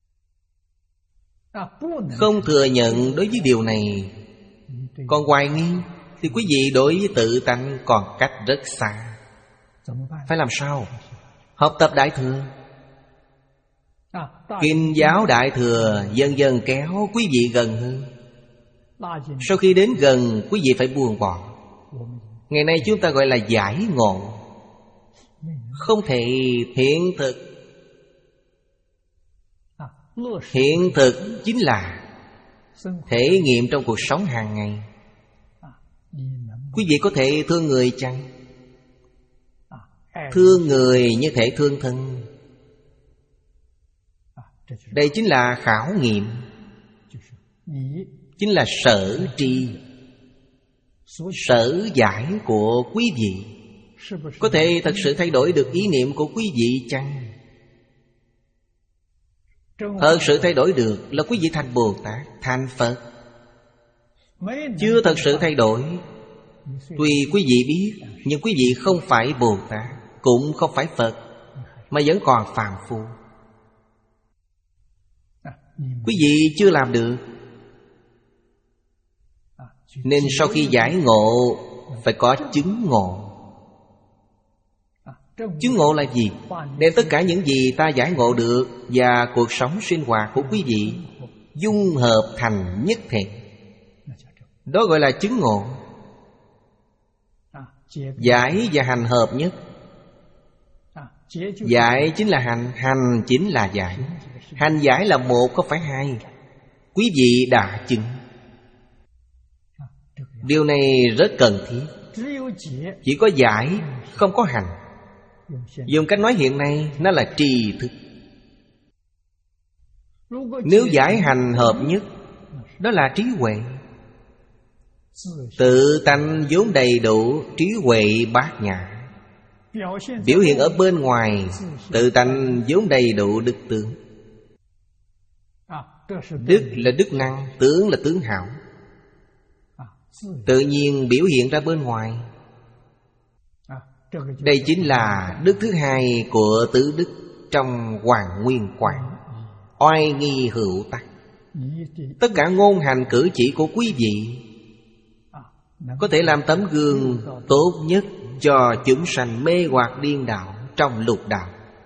Không thừa nhận đối với điều này, còn hoài nghi, thì quý vị đối với tự tánh còn cách rất xa. Phải làm sao? Học tập Đại Thừa. Kinh giáo Đại Thừa dần dần kéo quý vị gần hơn. Sau khi đến gần, quý vị phải buông bỏ. Ngày nay chúng ta gọi là giải ngộ. Không thể hiện thực. Hiện thực chính là thể nghiệm trong cuộc sống hàng ngày. Quý vị có thể thương người chăng? Thương người như thể thương thân. Đây chính là khảo nghiệm, chính là sở tri, sở giải của quý vị. Có thể thật sự thay đổi được ý niệm của quý vị chăng? Thật sự thay đổi được là quý vị thành Bồ Tát, thành Phật. Chưa thật sự thay đổi, tuy quý vị biết, nhưng quý vị không phải Bồ Tát, cũng không phải Phật, mà vẫn còn phàm phu. Quý vị chưa làm được, nên sau khi giải ngộ phải có chứng ngộ. Chứng ngộ là gì? Đem tất cả những gì ta giải ngộ được và cuộc sống sinh hoạt của quý vị dung hợp thành nhất thể. Đó gọi là chứng ngộ. Giải và hành hợp nhất. Giải chính là hành, hành chính là giải. Hành giải là một, không phải hai. Quý vị đã chứng. Điều này rất cần thiết. Chỉ có giải, không có hành. Dùng cách nói hiện nay, nó là tri thức. Nếu giải hành hợp nhất, đó là trí huệ. Tự tánh vốn đầy đủ, trí huệ bát nhã. Biểu hiện ở bên ngoài, tự tánh vốn đầy đủ đức tướng. Đức là đức năng, tướng là tướng hảo. Tự nhiên biểu hiện ra bên ngoài. Đây chính là đức thứ hai của tứ đức trong Hoàng Nguyên Quán. oai nghi hữu tắc. Tất cả ngôn hành cử chỉ của quý vị có thể làm tấm gương tốt nhất cho chúng sanh mê hoặc điên đạo trong lục đạo.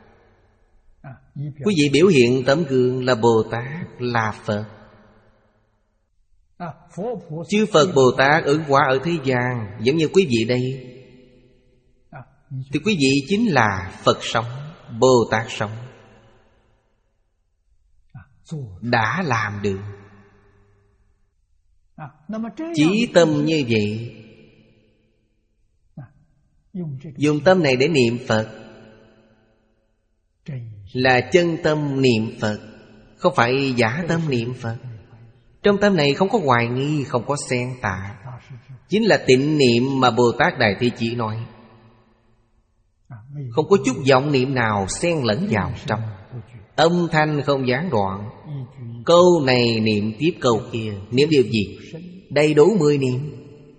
Quý vị biểu hiện tấm gương là Bồ Tát, là Phật. Chư Phật Bồ Tát ứng hóa ở thế gian giống như quý vị đây, thì quý vị chính là Phật sống, Bồ Tát sống. Đã làm được. Chí tâm như vậy, dùng tâm này để niệm Phật, là chân tâm niệm Phật, không phải giả tâm niệm Phật. Trong tâm này không có hoài nghi, không có xen tạp, chính là tịnh niệm mà Bồ Tát Đại Thế Chí nói. Không có chút vọng niệm nào xen lẫn vào trong, âm thanh không gián đoạn. Câu này niệm tiếp câu kia. Niệm điều gì? Đầy đủ mười niệm.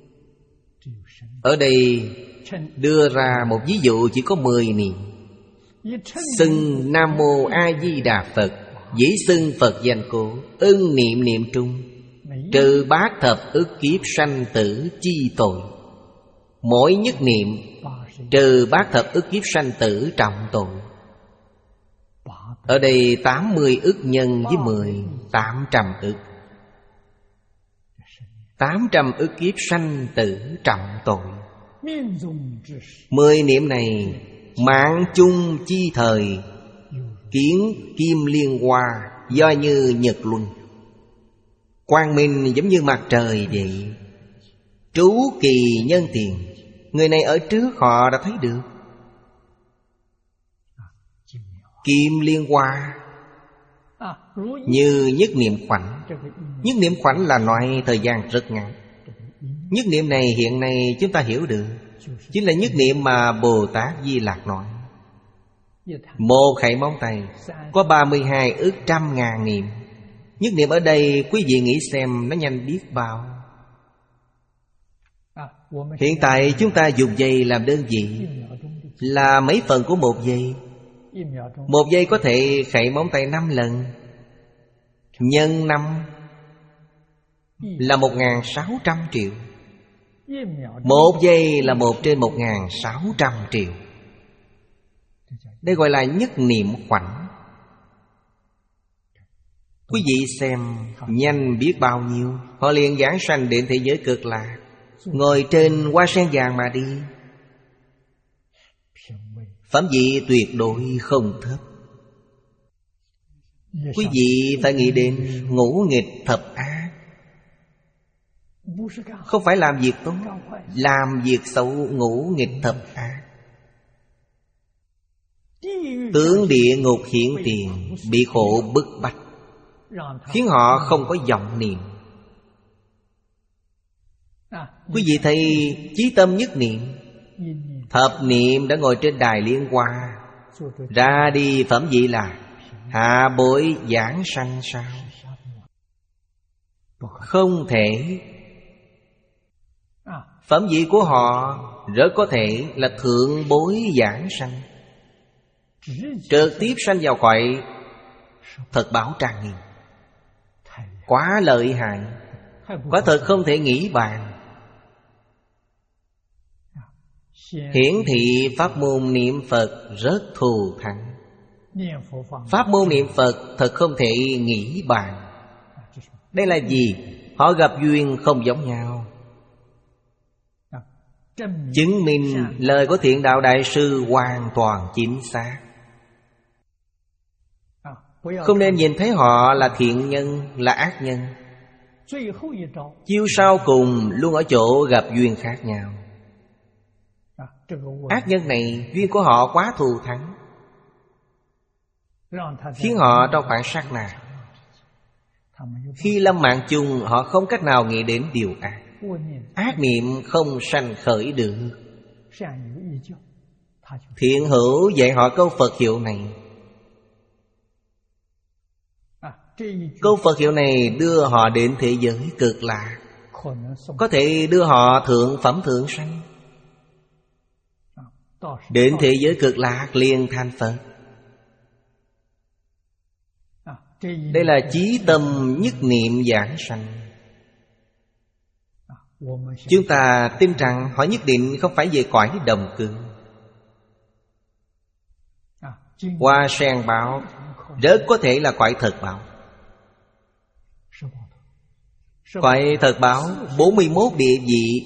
Ở đây đưa ra một ví dụ chỉ có mười niệm. Xưng Nam Mô A Di Đà Phật, dĩ xưng Phật danh cố, ưng niệm niệm trung, trừ bát thập ức kiếp sanh tử chi tội. Mỗi nhất niệm trừ bát thập ức kiếp sanh tử trọng tội. Ở đây tám mươi ức nhân với mười, tám trăm ức. Tám trăm ức kiếp sanh tử trọng tội. Mười niệm này mạng chung chi thời, kiến kim liên hoa, do như nhật luân. Quang minh giống như mặt trời vậy. Trú kỳ nhân tiền, người này ở trước họ đã thấy được. Kim liên hoa, như nhất niệm khoảnh. Nhất niệm khoảnh là loại thời gian rất ngắn. Nhất niệm này hiện nay chúng ta hiểu được, chính là nhất niệm mà Bồ Tát Di Lặc nói. Một khẩy móng tay có ba mươi hai ức trăm ngàn niệm. Nhất niệm ở đây quý vị nghĩ xem nó nhanh biết bao. Hiện tại chúng ta dùng giây làm đơn vị, là mấy phần của một giây. Một giây có thể khẩy móng tay năm lần. Nhân năm là một ngàn sáu trăm triệu. Một giây là một trên một ngàn sáu trăm triệu. Đây gọi là nhất niệm khoảnh. Quý vị xem nhanh biết bao nhiêu. Họ liền giảng sanh đến thế giới cực lạc, ngồi trên hoa sen vàng mà đi. Phẩm vị tuyệt đối không thấp. Quý vị phải nghĩ đến ngũ nghịch thập ác. Không phải làm việc tốt, làm việc xấu, ngũ nghịch thập ác. Tướng địa ngục hiện tiền, bị khổ bức bách, khiến họ không có vọng niệm. Quý vị thấy chí tâm nhất niệm, thập niệm đã ngồi trên đài liên hoa, ra đi phẩm vị là hạ bối giảng sanh sao? Không thể. Phẩm vị của họ rất có thể là thượng bối giảng sanh, trực tiếp sanh vào cõi thật bảo trang nghiêm. Quá lợi hại, quả thật không thể nghĩ bàn. Hiển thị pháp môn niệm Phật rất thù thắng. Pháp môn niệm Phật thật không thể nghĩ bàn. Đây là gì? Họ gặp duyên không giống nhau. Chứng minh lời của Thiện Đạo Đại Sư hoàn toàn chính xác. Không nên nhìn thấy họ là thiện nhân, là ác nhân. Chiêu sau cùng luôn ở chỗ gặp duyên khác nhau. Ác nhân này duyên của họ quá thù thắng, khiến họ trong khoảng sát na, khi lâm mạng chung họ không cách nào nghĩ đến điều ác. Ác niệm không sanh khởi được. Thiện hữu dạy họ câu Phật hiệu này. Câu Phật hiệu này đưa họ đến thế giới cực lạc, có thể đưa họ thượng phẩm thượng sanh. Đến thế giới cực lạc liền thành Phật. Đây là chí tâm nhất niệm giảng sanh. Chúng ta tin rằng họ nhất định không phải về cõi đồng cư. Hoa sen bảo rất có thể là cõi thật bảo. Cõi thật bảo bốn mươi mốt địa vị,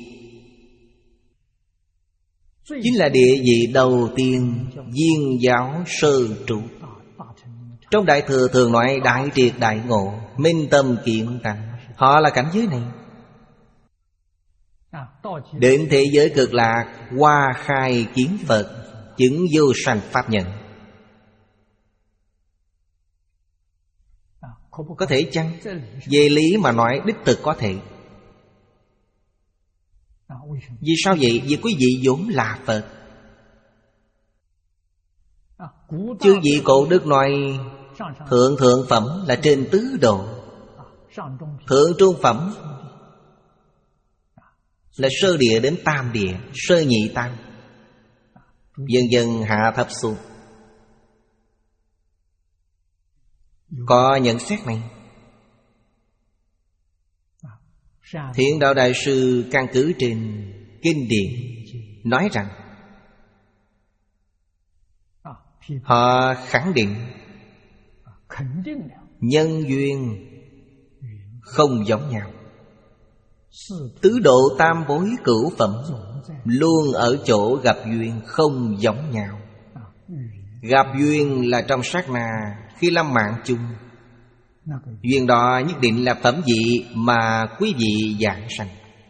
chính là địa vị đầu tiên viên giáo sơ trụ. Trong Đại Thừa thường nói đại triệt đại ngộ, minh tâm kiện tánh. Họ là cảnh giới này. Đến thế giới cực lạc, hoa khai kiến Phật, chứng vô sanh pháp nhận. Có thể chăng? Về lý mà nói đích thực có thể. Vì sao vậy? Vì quý vị vốn là Phật. Chư vị cổ đức nói thượng thượng phẩm là trên tứ độ, thượng trung phẩm là sơ địa đến tam địa, sơ nhị tam, dần dần hạ thấp xuống. Có nhận xét này. Thiện Đạo Đại Sư căn cứ trên kinh điển nói rằng họ khẳng định nhân duyên không giống nhau. Tứ độ tam bối cửu phẩm luôn ở chỗ gặp duyên không giống nhau. Gặp duyên là trong sát na khi lâm mạng chung. Duyên đó nhất định là phẩm vị mà quý vị giảng sanh.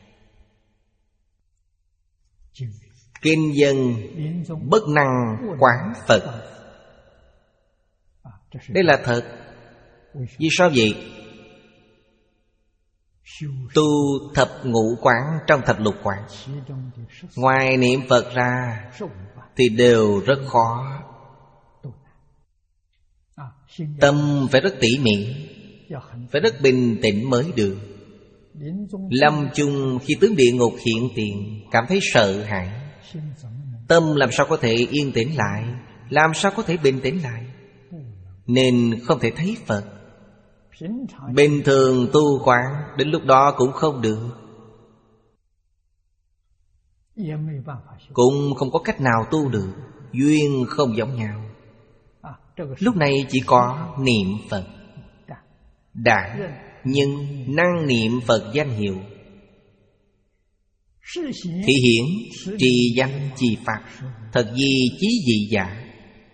Kinh dân bất năng quán Phật. Đây là thật. Vì sao vậy? Tu thập ngũ quán trong thập lục quán, ngoài niệm Phật ra thì đều rất khó. Tâm phải rất tỉ mỉ, phải rất bình tĩnh mới được. Lâm chung khi tướng địa ngục hiện tiền, cảm thấy sợ hãi, tâm làm sao có thể yên tĩnh lại, làm sao có thể bình tĩnh lại? Nên không thể thấy Phật. Bình thường tu quán đến lúc đó cũng không được, cũng không có cách nào tu được. Duyên không giống nhau. Lúc này chỉ có niệm Phật, đản nhân năng niệm Phật danh hiệu, thị hiển trì danh trì pháp, thật di chí dị giả.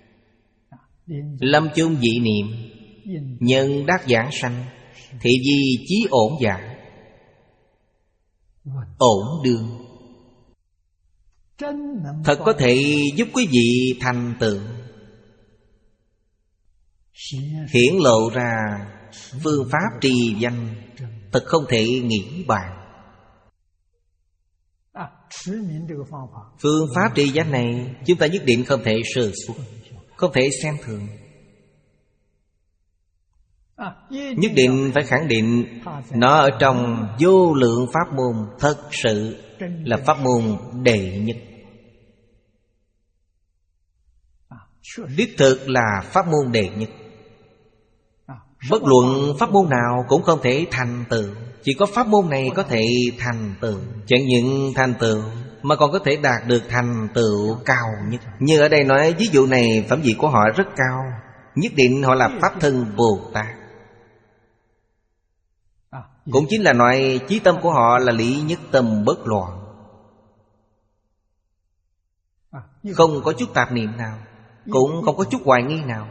Lâm chung dị niệm, nhân đắc giảng sanh, thị di chí ổn giả, ổn đương. Thật có thể giúp quý vị thành tựu, hiển lộ ra phương pháp trì danh, thật không thể nghĩ bàn. Phương pháp trì danh này chúng ta nhất định không thể sơ suất, không thể xem thường. Nhất định phải khẳng định nó ở trong vô lượng pháp môn, thật sự là pháp môn đệ nhất. Đích thực là pháp môn đệ nhất. Bất luận pháp môn nào cũng không thể thành tựu, chỉ có pháp môn này có thể thành tựu. Chẳng những thành tựu mà còn có thể đạt được thành tựu cao nhất. Như ở đây nói ví dụ này, phẩm vị của họ rất cao, nhất định họ là Pháp Thân Bồ Tát. Cũng chính là nói chí tâm của họ là lý nhất tâm bất loạn, không có chút tạp niệm nào, cũng không có chút hoài nghi nào,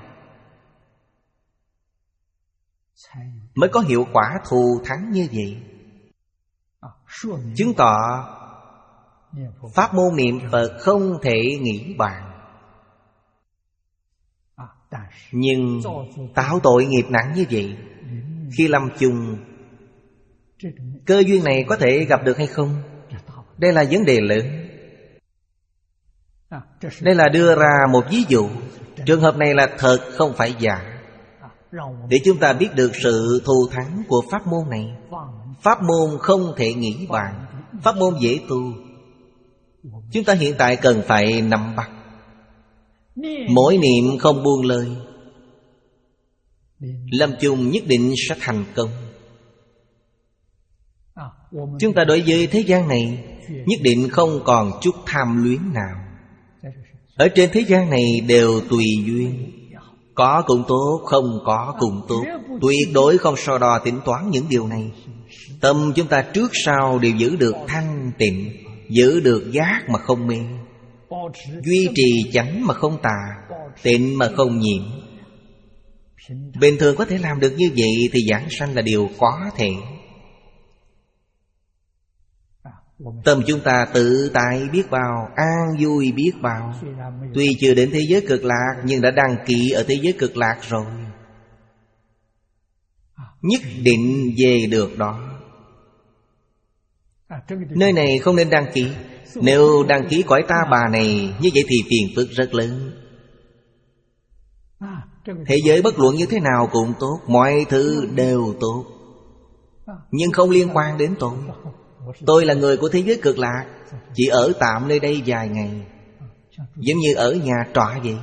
mới có hiệu quả thù thắng như vậy. Chứng tỏ pháp môn niệm Phật không thể nghĩ bàn. Nhưng tạo tội nghiệp nặng như vậy, khi lâm chung, cơ duyên này có thể gặp được hay không? Đây là vấn đề lớn. Đây là đưa ra một ví dụ. Trường hợp này là thật, không phải giả, để chúng ta biết được sự thù thắng của pháp môn này. Pháp môn không thể nghĩ bàn, pháp môn dễ tu. Chúng ta hiện tại cần phải nắm bắt, mỗi niệm không buông lời, lâm chung nhất định sẽ thành công. Chúng ta đối với thế gian này nhất định không còn chút tham luyến nào. Ở trên thế gian này đều tùy duyên, có cũng tốt, không có cũng tốt. Tuyệt đối không so đo tính toán những điều này. Tâm chúng ta trước sau đều giữ được thanh tịnh, giữ được giác mà không mê, duy trì chánh mà không tà, tịnh mà không nhiễm. Bình thường có thể làm được như vậy thì giảng sanh là điều có thể. Tâm chúng ta tự tại biết bao, an vui biết bao. Tuy chưa đến thế giới cực lạc, nhưng đã đăng ký ở thế giới cực lạc rồi. Nhất định về được đó. Nơi này không nên đăng ký. Nếu đăng ký cõi ta bà này, như vậy thì phiền phức rất lớn. Thế giới bất luận như thế nào cũng tốt, mọi thứ đều tốt, nhưng không liên quan đến tôi. Tôi là người của thế giới cực lạc, chỉ ở tạm nơi đây vài ngày, giống như ở nhà trọ vậy.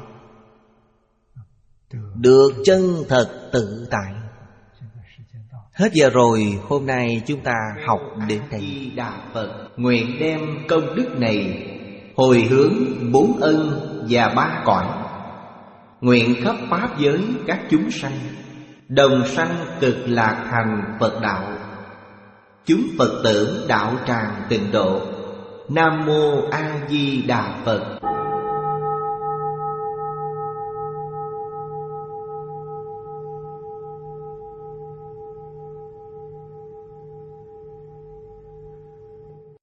Được chân thật tự tại. Hết giờ rồi, hôm nay chúng ta học đến đây. Đà Phật nguyện đem công đức này hồi hướng bốn ân và ba cõi, nguyện khắp pháp giới các chúng sanh đồng sanh cực lạc thành Phật đạo. Chúng Phật tử đạo tràng tịnh độ. Nam Mô A Di Đà Phật.